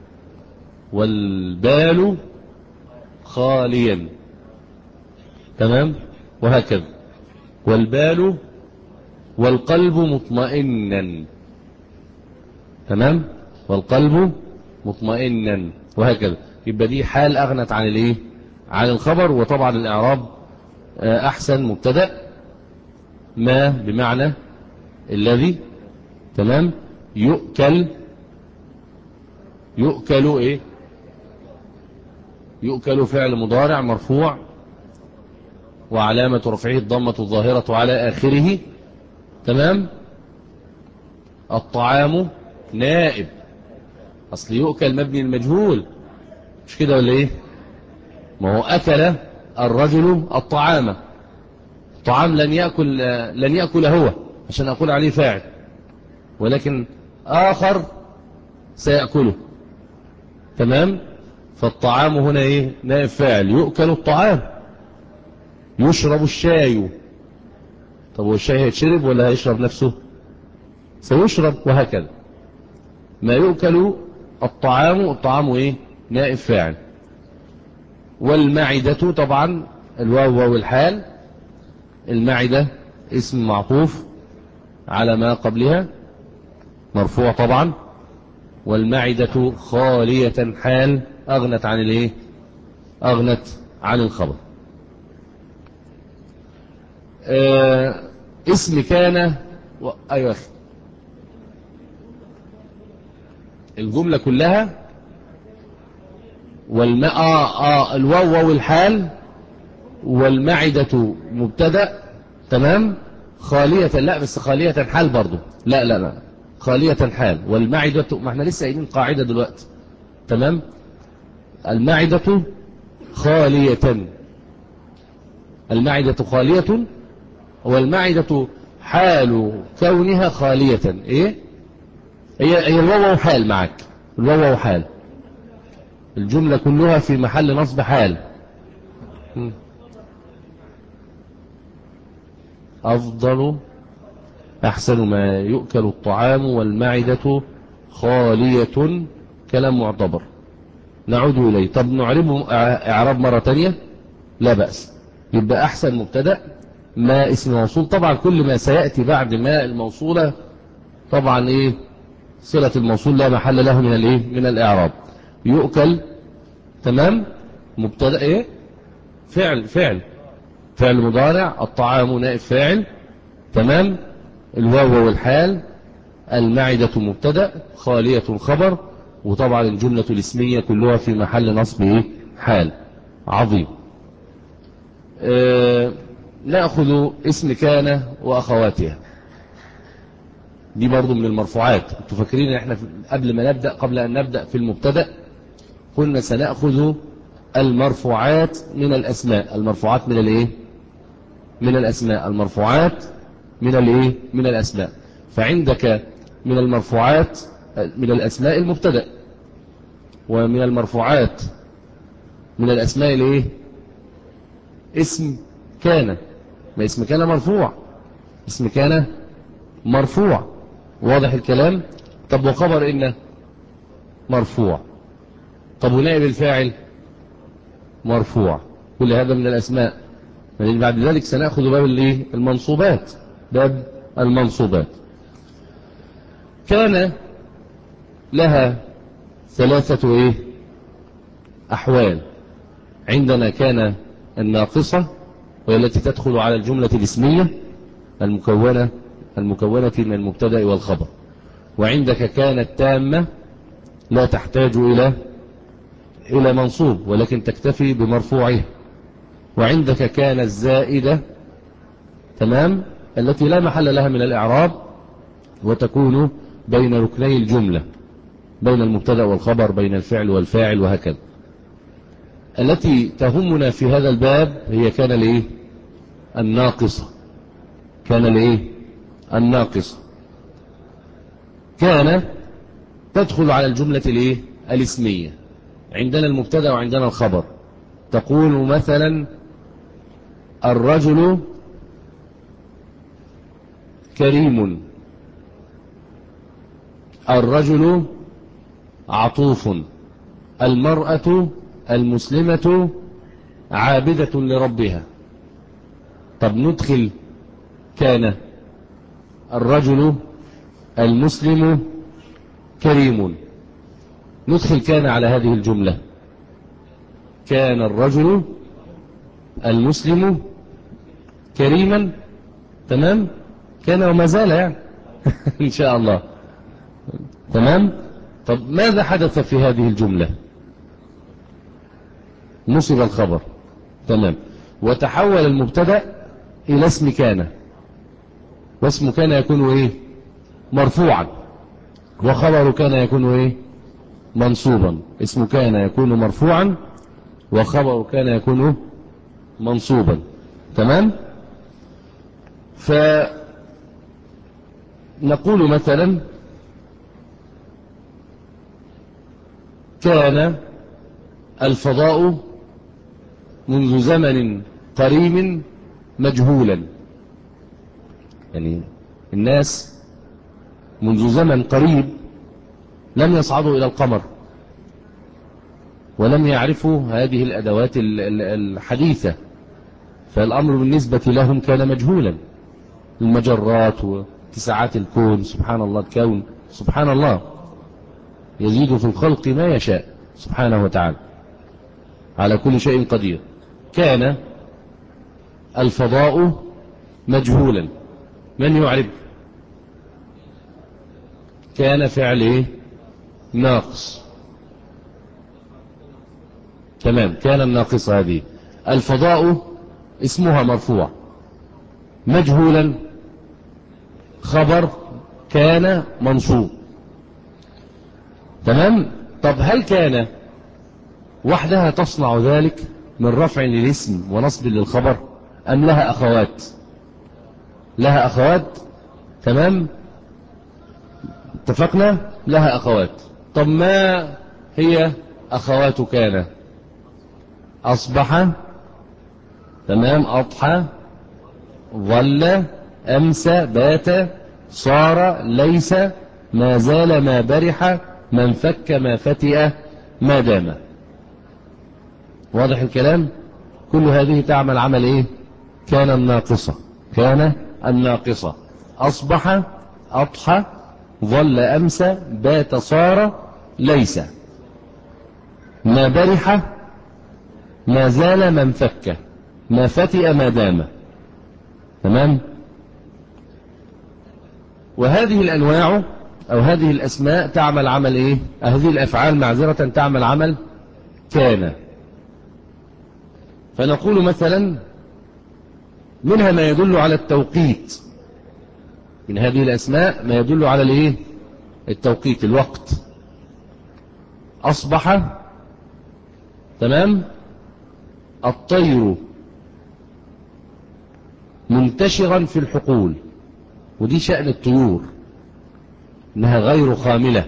والبال خاليا. تمام. وهكذا. والبال والقلب مطمئنا. تمام. والقلب مطمئنا. وهكذا. يبقى دي حال أغنت عن الايه عن الخبر. وطبعا الإعراب أحسن مبتدأ ما بمعنى الذي، تمام. يؤكل، يؤكل إيه؟ يؤكل فعل مضارع مرفوع وعلامة رفعه الضمة الظاهرة على آخره، تمام. الطعام نائب، أصل يؤكل مبني المجهول، مش كده ولا إيه؟ ما هو أكل الرجل الطعام، الطعام لن يأكل، لن يأكل هو عشان أقول عليه فاعل، ولكن آخر سيأكله، تمام. فالطعام هنا إيه؟ نائب فاعل. يؤكل الطعام، يشرب الشاي. طب هو الشاي هيتشرب ولا هيشرب نفسه؟ سيشرب، وهكذا. ما يؤكل الطعام، الطعام إيه؟ نائب فاعل. والمعدة طبعا الواو والحال، المعدة اسم معطوف على ما قبلها مرفوع طبعا. والمعدة خالية حال أغنت عن الايه؟ أغنت عن الخبر. آه اسم كان و... أيوة أخي، الجملة كلها والماء آه آه الواو والحال والمعدة مبتدأ، تمام. خالية، لا بس خالية حال برضو، لا لا لا خالية حال. والمعدة، ما احنا لسه قايلين قاعدة دلوقتي، تمام. المعدة خالية، المعدة خالية، والمعدة حال كونها خالية ايه؟ هي هي الواو حال معك، الواو حال، الجملة كلها في محل نصب حال. أفضل أحسن ما يؤكل الطعام والمعدة خالية، كلام معتبر نعود إليه. طب نعربه إعراب مرة تانية، لا بأس. يبقى أحسن مبتدأ ما اسم موصول، طبعا كل ما سيأتي بعد ما الموصولة طبعا إيه؟ صلة الموصول لا محل له من الإيه؟ من الإعراب. يؤكل، تمام. مبتدأ إيه؟ فعل فعل فعل مضارع. الطعام نائب فاعل، تمام. الواو والحال. المعدة مبتدأ، خالية خبر. وطبعا الجملة الاسمية كلها في محل نصب إيه؟ حال. عظيم. آه نأخذ اسم كان وأخواتها، دي برضو من المرفوعات. انتوا فاكرين احنا قبل ما نبدأ قبل أن نبدأ في المبتدأ قلنا سنأخذ المرفوعات من الأسماء، المرفوعات من الايه؟ من الأسماء، المرفوعات من الايه؟ من الأسماء. فعندك من المرفوعات من الأسماء المبتدأ، ومن المرفوعات من الأسماء الايه؟ اسم كان. ما اسم كان مرفوع، اسم كان مرفوع، واضح الكلام. طب وخبر إن مرفوع. طب ونائب الفاعل مرفوع. كل هذا من الأسماء. بعد ذلك سنأخذ باب الايه؟ المنصوبات، باب المنصوبات. كان لها ثلاثة ايه؟ أحوال. عندنا كان الناقصة، وهي التي تدخل على الجملة الاسمية المكونة المكونة من المبتدأ والخبر. وعندك كانت تامة لا تحتاج إلى إلى منصوب، ولكن تكتفي بمرفوعه. وعندك كان الزائدة، تمام، التي لا محل لها من الإعراب، وتكون بين ركني الجملة، بين المبتدأ والخبر، بين الفعل والفاعل، وهكذا. التي تهمنا في هذا الباب هي كان الايه؟ الناقصة. كان الايه؟ الناقصة. كان تدخل على الجملة الايه؟ الاسمية. عندنا المبتدأ وعندنا الخبر. تقول مثلا الرجل كريم، الرجل عطوف، المرأة المسلمة عابدة لربها. طب ندخل كان الرجل المسلم كريم، ندخل كان على هذه الجملة. كان الرجل المسلم كريما. تمام، كان وما زال يعني إن شاء الله. تمام. طب ماذا حدث في هذه الجملة؟ نصب الخبر. تمام. وتحول المبتدأ إلى اسم كان، واسم كان يكون إيه؟ مرفوعا، وخبر كان يكون إيه؟ منصوبا. اسم كان يكون مرفوعا، وخبر كان يكون منصوبا. تمام. فنقول مثلا كان الفضاء منذ زمن قريب مجهولا، يعني الناس منذ زمن قريب لم يصعدوا إلى القمر، ولم يعرفوا هذه الأدوات الحديثة، فالأمر بالنسبة لهم كان مجهولا. المجرات واتساعات الكون، سبحان الله، الكون سبحان الله يزيد في الخلق ما يشاء سبحانه وتعالى، على كل شيء قدير. كان الفضاء مجهولا، من يعرف؟ كان فعل ايه؟ ناقص. تمام. كان الناقصة هذه. الفضاء اسمها مرفوع، مجهولا خبر كان منصوب. تمام. طب هل كان وحدها تصنع ذلك من رفع للاسم ونصب للخبر، أم لها أخوات؟ لها أخوات. تمام. اتفقنا لها أخوات. طب ما هي أخوات كان؟ أصبح، تمام، أضحى، ظل، أمسى، بات، صار، ليس، ما زال، ما برح، ما انفك، ما فتئ، ما دام. واضح الكلام؟ كل هذه تعمل عمل ايه؟ كان الناقصة. كان الناقصة. أصبح، أضحى، ظل، أمسى، بات، صار، ليس، ما برح، ما زال، ما انفك، ما فتئ، ما دام. تمام. وهذه الأنواع أو هذه الأسماء تعمل عمل إيه؟ هذه الأفعال معذرة تعمل عمل كان. فنقول مثلا منها ما يدل على التوقيت، من هذه الأسماء ما يدل على الإيه؟ التوقيت، الوقت. أصبح، تمام، الطير منتشرا في الحقول، ودي شأن الطيور إنها غير خاملة،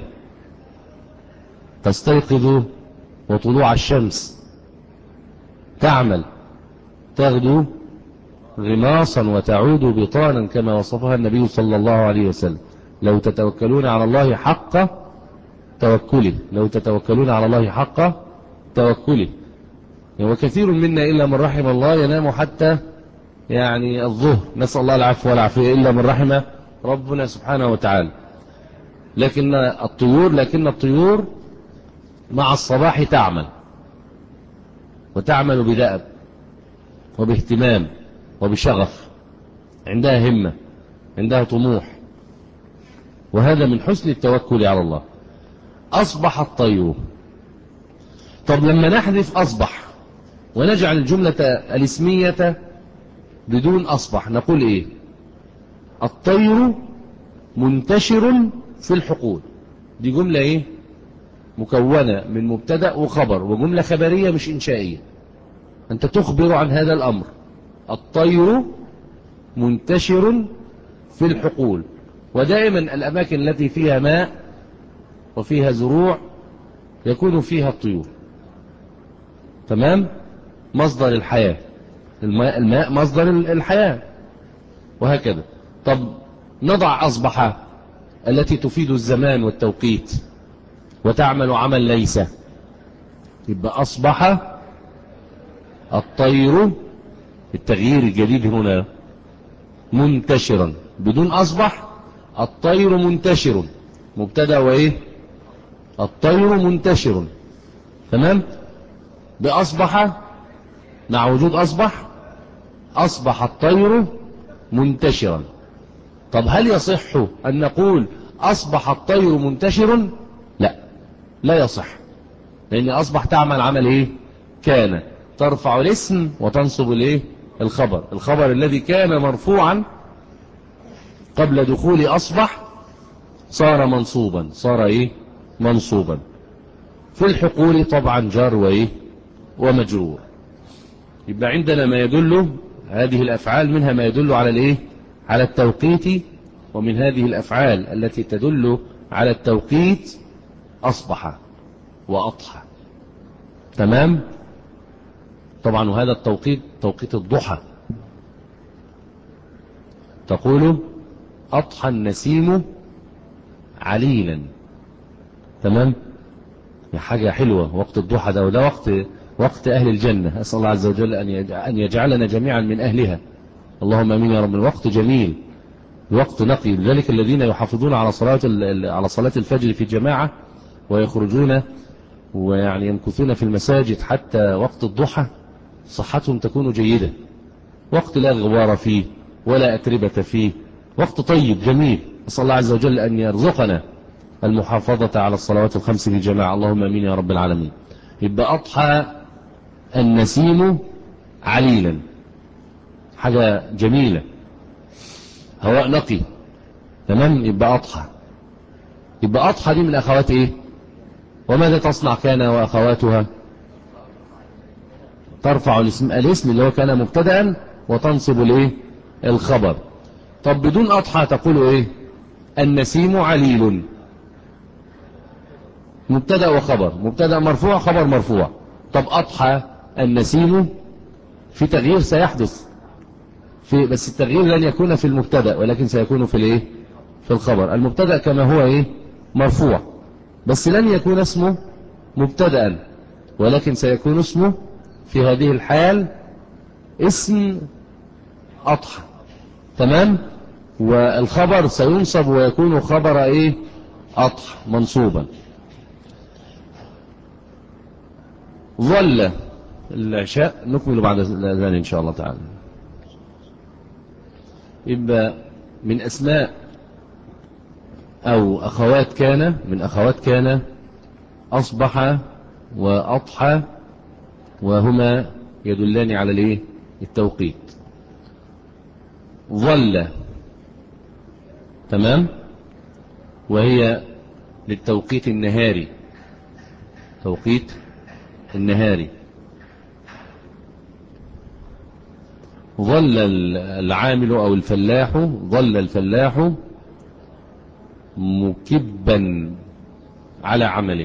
تستيقظ وطلوع الشمس، تعمل، تغدو غماصا وتعود بطانا كما وصفها النبي صلى الله عليه وسلم. لو تتوكلون على الله حق توكله، لو تتوكلون على الله حق توكله. وكثير منا إلا من رحم الله ينام حتى يعني الظهر، نسأل الله العفو والعافية، إلا من رحم ربنا سبحانه وتعالى. لكن الطيور لكن الطيور مع الصباح تعمل، وتعمل بدأب وباهتمام وبشغف، عندها همة، عندها طموح، وهذا من حسن التوكل على الله. أصبح الطير. طب لما نحذف أصبح ونجعل الجملة الاسمية بدون أصبح نقول إيه؟ الطير منتشر في الحقول. دي جملة إيه؟ مكونة من مبتدأ وخبر، وجملة خبرية مش إنشائية. أنت تخبر عن هذا الأمر. الطير منتشر في الحقول، ودائما الأماكن التي فيها ماء وفيها زروع يكون فيها الطيور. تمام. مصدر الحياة، الماء, الماء مصدر الحياة، وهكذا. طب نضع أصبح التي تفيد الزمان والتوقيت وتعمل عمل ليس، يبقى أصبح الطير، التغيير الجديد هنا، منتشرا. بدون أصبح الطير منتشر، مبتدأ وإيه؟ الطير منتشر. تمام. بأصبح مع وجود أصبح أصبح الطير منتشرا. طب هل يصح أن نقول أصبح الطير منتشر؟ لا، لا يصح، لأن أصبح تعمل عمل إيه؟ كان، ترفع الاسم وتنصب الإيه؟ الخبر. الخبر الذي كان مرفوعا قبل دخول أصبح صار منصوبا، صار إيه؟ منصوبا. في الحقول طبعا جار وإيه؟ ومجرور. يبقى عندنا ما يدل، هذه الأفعال منها ما يدل على الإيه؟ على التوقيت، ومن هذه الأفعال التي تدل على التوقيت أصبح وأضحى. تمام؟ طبعا وهذا التوقيت توقيت الضحى. تقول أضحى النسيم عليلا. تمام؟ حاجة حلوة وقت الضحى ده، وده وقت وقت أهل الجنة. أسأل الله عز وجل أن يجعلنا جميعا من أهلها، اللهم امين يا رب. الوقت جميل، الوقت نقي. لذلك الذين يحافظون على صلاة على صلاة الفجر في جماعة ويخرجون ويعني يمكثون في المساجد حتى وقت الضحى صحتهم تكون جيدة. وقت لا غبار فيه ولا أتربة فيه، وقت طيب جميل. أسأل الله عز وجل أن يرزقنا المحافظة على الصلوات الخمس في جماعة، اللهم امين يا رب العالمين. يبقى أضحى النسيم عليلا، حاجة جميلة، هواء نقي. تمام؟ يبقى أضحى. يبقى أضحى دي من أخوات إيه؟ وماذا تصنع كان وأخواتها؟ ترفع الاسم, الاسم اللي هو كان مبتدأ وتنصب الايه؟ الخبر. طب بدون أضحى تقول إيه؟ النسيم عليل، مبتدأ وخبر، مبتدأ مرفوع خبر مرفوع. طب أضحى النسيم، في تغيير سيحدث في، بس التغيير لن يكون في المبتدأ ولكن سيكون في الايه؟ في الخبر. المبتدأ كما هو ايه؟ مرفوع، بس لن يكون اسمه مبتدأ ولكن سيكون اسمه في هذه الحال اسم أضحى. تمام؟ والخبر سينصب ويكون خبر ايه؟ أضحى منصوبا. ظل العشاء نكمل بعد الأذان إن شاء الله تعالى. يبقى من أسماء أو أخوات كان، من أخوات كان أصبح وأضحى، وهما يدلان على الايه؟ التوقيت. ظل، تمام، وهي للتوقيت النهاري، توقيت النهاري. ظل العامل أو الفلاح، ظل الفلاح مكبا على عمله،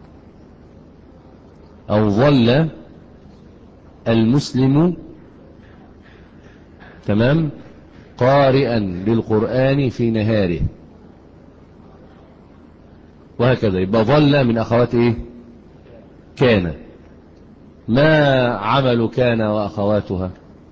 أو ظل المسلم، تمام، قارئا للقرآن في نهاره، وهكذا. يبقى ظل من أخوات إيه؟ كان. ما عمل كان وأخواتها؟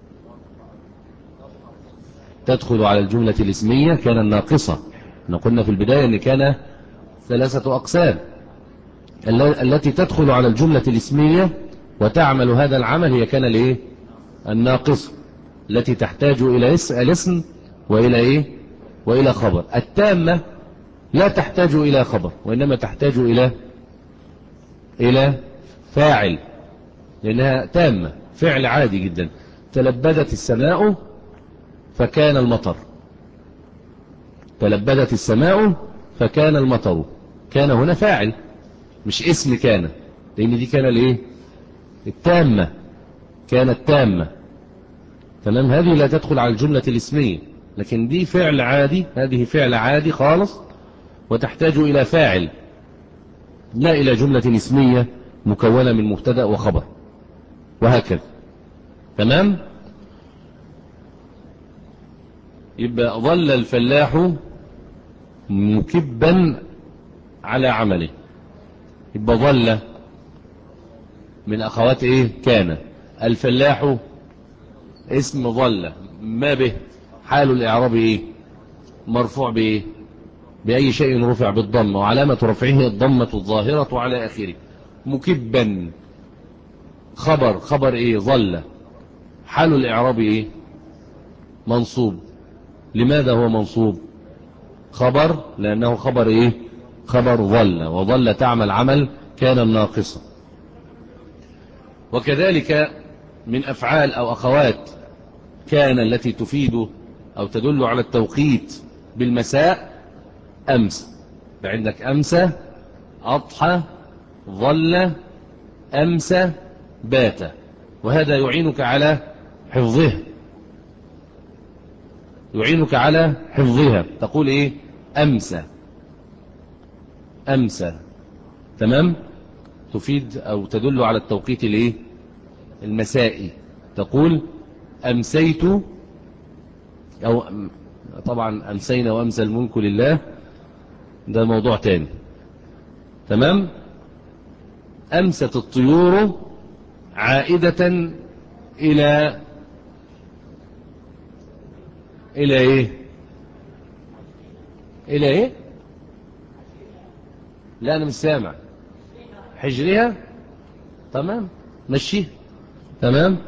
تدخل على الجملة الاسمية كان الناقصة. قلنا في البداية أن كان ثلاثة أقسام. التي تدخل على الجملة الاسمية وتعمل هذا العمل هي كان الايه؟ الناقصة، التي تحتاج إلى الاسم وإلى إيه؟ وإلى خبر. التامة لا تحتاج إلى خبر وإنما تحتاج إلى إلى فاعل، لأنها تامة، فعل عادي جدا. تلبدت السماء فكان المطر، تلبدت السماء فكان المطر. كان هنا فاعل مش اسم كان، لأن دي كان الايه؟ التامة، كانت تامة. تمام؟ هذه لا تدخل على الجملة الاسمية، لكن دي فعل عادي، هذه فعل عادي خالص وتحتاج إلى فاعل لا إلى جملة اسمية مكونة من مبتدأ وخبر، وهكذا. تمام؟ يبقى ظل الفلاح مكبا على عمله. يبقى ظل من أخوات إيه؟ كان. الفلاح اسم ظل، ما به حال الإعراب إيه؟ مرفوع بإيه؟ بأي شيء رفع بالضم، وعلامة رفعه الضمة الظاهرة على آخره. مكبا خبر، خبر إيه؟ ظل. حال الإعراب إيه؟ منصوب. لماذا هو منصوب؟ خبر، لأنه خبر إيه؟ خبر ظل، وظل تعمل عمل كان الناقصة. وكذلك من أفعال أو أخوات كان التي تفيد أو تدل على التوقيت بالمساء أمس. فعندك أمس، أضحى، ظل، أمس، بات، وهذا يعينك على حفظها، يعينك على حفظها. تقول إيه؟ أمس، أمس، تمام؟ تفيد أو تدل على التوقيت الإيه؟ المسائي. تقول أمسيت، أو طبعا أمسينا وأمسى الملك لله، ده موضوع تاني، تمام؟ أمست الطيور عائدة إلى إلى إيه؟ إلى إيه؟ لا أنا مش سامع. حجرها، تمام، مشيها، تمام.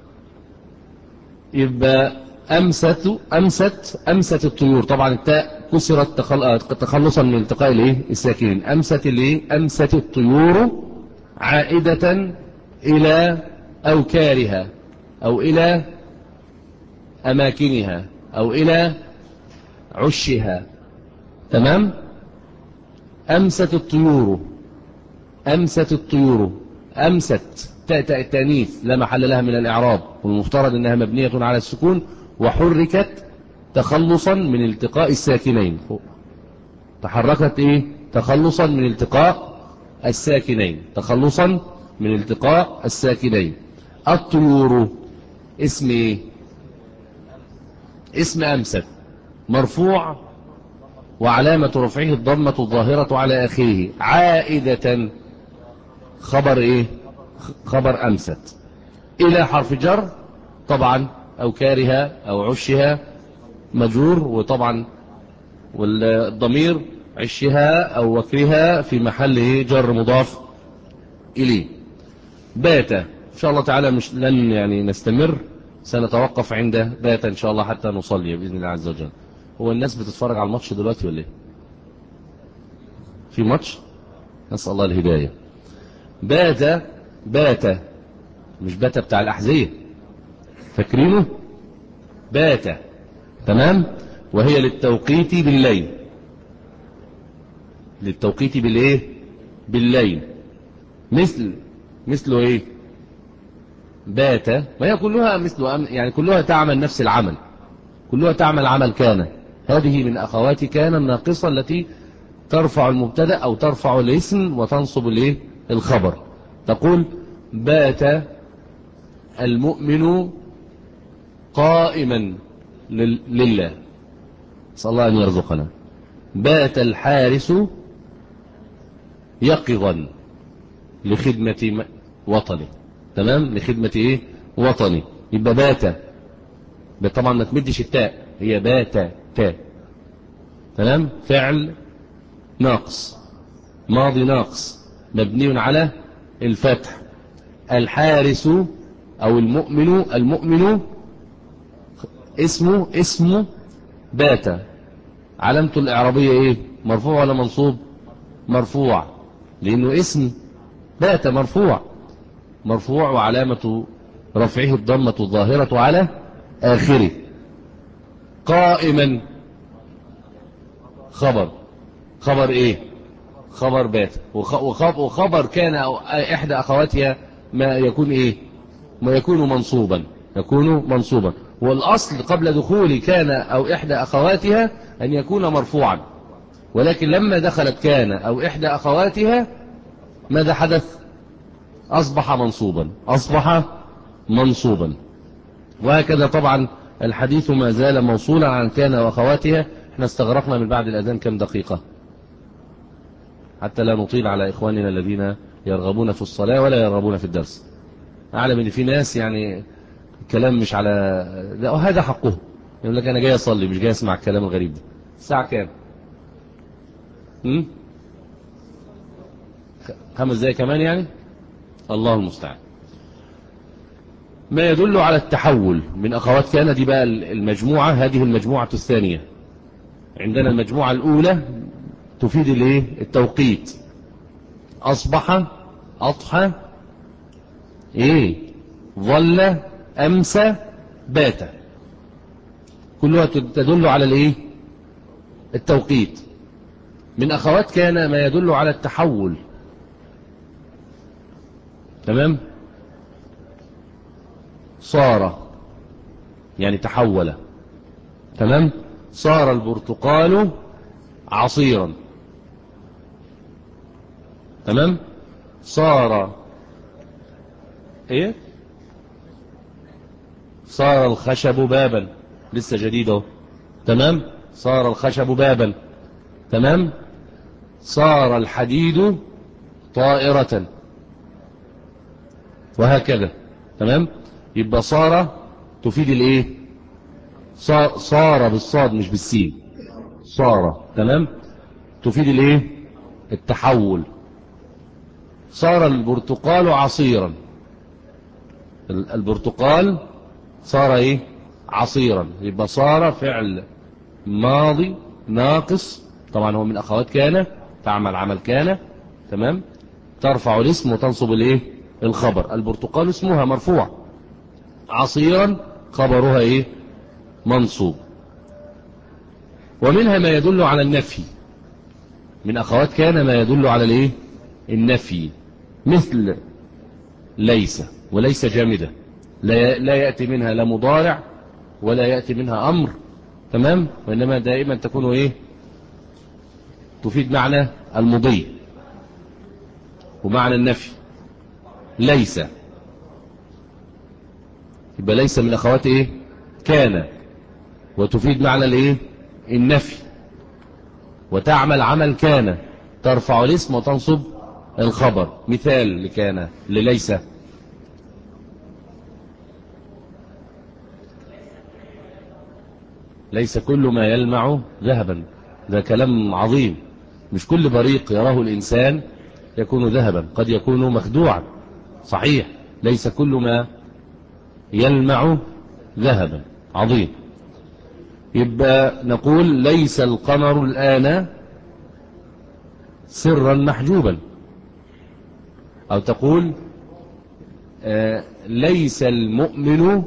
يبقى أمست أمست أمست الطيور، طبعا التاء كسرت تخلصا من التقاء الايه الساكنين. أمست الايه أمست الطيور عائدة إلى أوكارها أو إلى أماكنها أو إلى عشها، تمام. أمست الطيور، أمست الطيور، أمست تاء التانيث لا محل لها من الإعراب، والمفترض أنها مبنية على السكون، وحركت تخلصا من التقاء الساكنين. تحركت إيه؟ تخلصا من التقاء الساكنين، تخلصا من التقاء الساكنين. الطيور اسم إيه؟ اسم أمست، مرفوع وعلامة رفعه الضمة الظاهرة على آخره. عائدة خبر إيه؟ خبر أمست. إلى حرف جر طبعا، أو كارها أو عشها مجرور، وطبعا والضمير عشها أو وكرها في محل جر مضاف إليه. بات إن شاء الله تعالى مش لن يعني نستمر، سنتوقف عند بات إن شاء الله حتى نصلي بإذن الله عز وجل. هو الناس بتتفرج على الماتش دلوقتي ولا إيه؟ في ماتش؟ نسأل الله الهداية. بات، بات مش بات بتاع الأحذية، فاكرينه؟ بات، تمام. وهي للتوقيت بالليل، للتوقيت بالايه؟ بالليل. مثل مثله ايه؟ بات، ما هي كلها مثل، يعني كلها تعمل نفس العمل، كلها تعمل عمل كان. هذه من أخوات كان الناقصة التي ترفع المبتدا أو ترفع الاسم وتنصب الايه؟ الخبر. تقول بات المؤمن قائما لله، نسأل الله أن يرزقنا. بات الحارس يقظا لخدمة وطنه، تمام، لخدمة ايه؟ وطني. يبقى بات، طبعا ما تمدش التاء، هي بات تاء، تمام. فعل ناقص، ماضي ناقص، مبني على الفتح. الحارس او المؤمن، المؤمن اسمه اسمه بات. علامته الإعرابية ايه؟ مرفوع ولا منصوب؟ مرفوع، لأنه اسم بات مرفوع، مرفوع وعلامة رفعه الضمة الظاهرة على آخره. قائما خبر، خبر ايه؟ خبر بات. وخبر كان أو إحدى أخواتها ما يكون ايه؟ ما يكون منصوبا، يكون منصوبا. والأصل قبل دخول كان أو إحدى أخواتها أن يكون مرفوعا، ولكن لما دخلت كان أو إحدى أخواتها ماذا حدث؟ أصبح منصوبا، أصبح منصوبا. وهكذا طبعا الحديث ما زال موصولا عن كان وأخواتها. احنا استغرقنا من بعد الأذان كم دقيقة حتى لا نطيل على إخواننا الذين يرغبون في الصلاة ولا يرغبون في الدرس. أعلم أن في ناس يعني الكلام مش على لا، وهذا حقه، يقول لك أنا جاي أصلي مش جاي أسمع الكلام الغريب ده. الساعة كام؟ هم؟ خمس دقايق كمان يعني، الله المستعان. ما يدل على التحول من أخوات كان، دي بقى المجموعة، هذه المجموعة الثانية. عندنا المجموعة الأولى تفيد الايه؟ التوقيت. أصبح، أضحى، إيه، ظل، أمسى، بات، كلها تدل على الايه؟ التوقيت. من أخوات كان ما يدل على التحول. تمام. صار يعني تحول. تمام. صار البرتقال عصيرا. تمام. صار ايه؟ صار الخشب بابا، لسه جديد اهو. تمام. صار الخشب بابا. تمام. صار الحديد طائرة، وهكذا. تمام. يبقى صار تفيد الايه؟ صار, صار بالصاد مش بالسين. صار. تمام. تفيد الايه؟ التحول. صار البرتقال عصيرا. البرتقال صار ايه؟ عصيرا. يبقى صار فعل ماضي ناقص، طبعا هو من اخوات كان، تعمل عمل كان. تمام. ترفع الاسم وتنصب الايه؟ الخبر. البرتقال اسمها مرفوع، عصيرا خبرها ايه؟ منصوب. ومنها ما يدل على النفي. من اخوات كان ما يدل على الايه؟ النفي، مثل ليس. وليس جامدة، لا لا يأتي منها لا مضارع ولا يأتي منها أمر. تمام. وإنما دائما تكون إيه؟ تفيد معنى المضي ومعنى النفي. ليس، يبقى ليس من أخوات إيه؟ كان، وتفيد معنى الإيه؟ النفي، وتعمل عمل كان، ترفع الاسم وتنصب الخبر. مثال لكان لليس: ليس كل ما يلمع ذهبا. ده كلام عظيم. مش كل بريق يراه الإنسان يكون ذهبا، قد يكون مخدوعا. صحيح، ليس كل ما يلمع ذهبا. عظيم. يبقى نقول ليس القمر الآن سرا محجوبا، أو تقول آه ليس المؤمن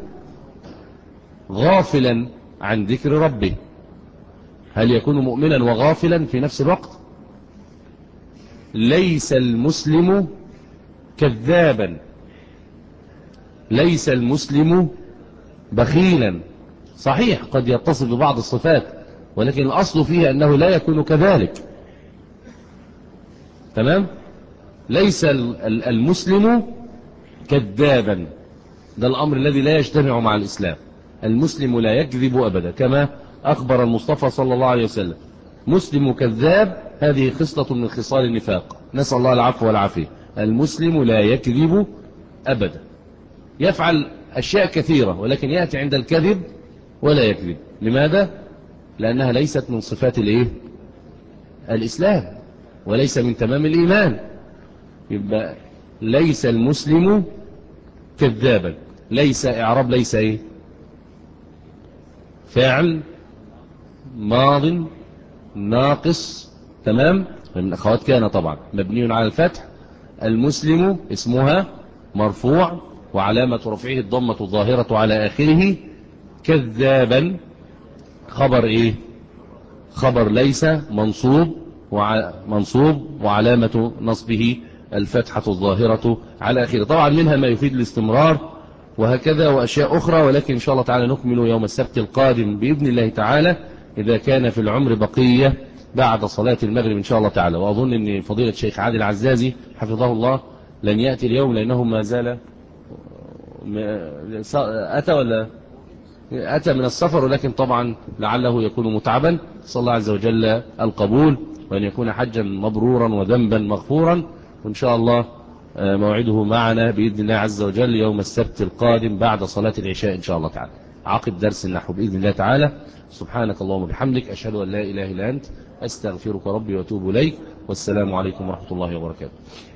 غافلا عن ذكر ربه. هل يكون مؤمنا وغافلا في نفس الوقت؟ ليس المسلم كذابا. ليس المسلم بخيلا. صحيح، قد يتصف ببعض الصفات، ولكن الأصل فيه أنه لا يكون كذلك. تمام. ليس المسلم كذابا، ده الأمر الذي لا يجتمع مع الإسلام. المسلم لا يكذب أبدا، كما أخبر المصطفى صلى الله عليه وسلم: مسلم كذاب، هذه خصلة من خصال النفاق، نسأل الله العفو والعافية. المسلم لا يكذب أبدا، يفعل أشياء كثيرة، ولكن يأتي عند الكذب ولا يكذب. لماذا؟ لأنها ليست من صفات الإيه؟ الإسلام، وليس من تمام الإيمان. يبقى ليس المسلم كذابا. ليس إعراب ليس إيه؟ فعل ماض ناقص. تمام. من أخوات كان طبعا مبني على الفتح. المسلم اسمها مرفوع، وعلامة رفعه الضمة الظاهرة على آخره. كذابا خبر إيه؟ خبر ليس منصوب، وع... منصوب وعلامة نصبه الفتحة الظاهرة على آخره. طبعا منها ما يفيد الاستمرار، وهكذا وأشياء أخرى، ولكن إن شاء الله تعالى نكمل يوم السبت القادم بإذن الله تعالى، إذا كان في العمر بقية بعد صلاة المغرب إن شاء الله تعالى. وأظن أن فضيلة الشيخ عادل عزازي حفظه الله لن يأتي اليوم، لأنه ما زال أتى ولا أتى من السفر، ولكن طبعا لعله يكون متعبا. صلى الله عز وجل القبول، وأن يكون حجا مبرورا وذنبا مغفورا. وإن شاء الله موعده معنا بإذن الله عز وجل يوم السبت القادم بعد صلاة العشاء إن شاء الله تعالى، عقب درس النحو بإذن الله تعالى. سبحانك اللهم وبحمدك، أشهد أن لا إله إلا أنت، أستغفرك ربي وأتوب إليك، والسلام عليكم ورحمة الله وبركاته.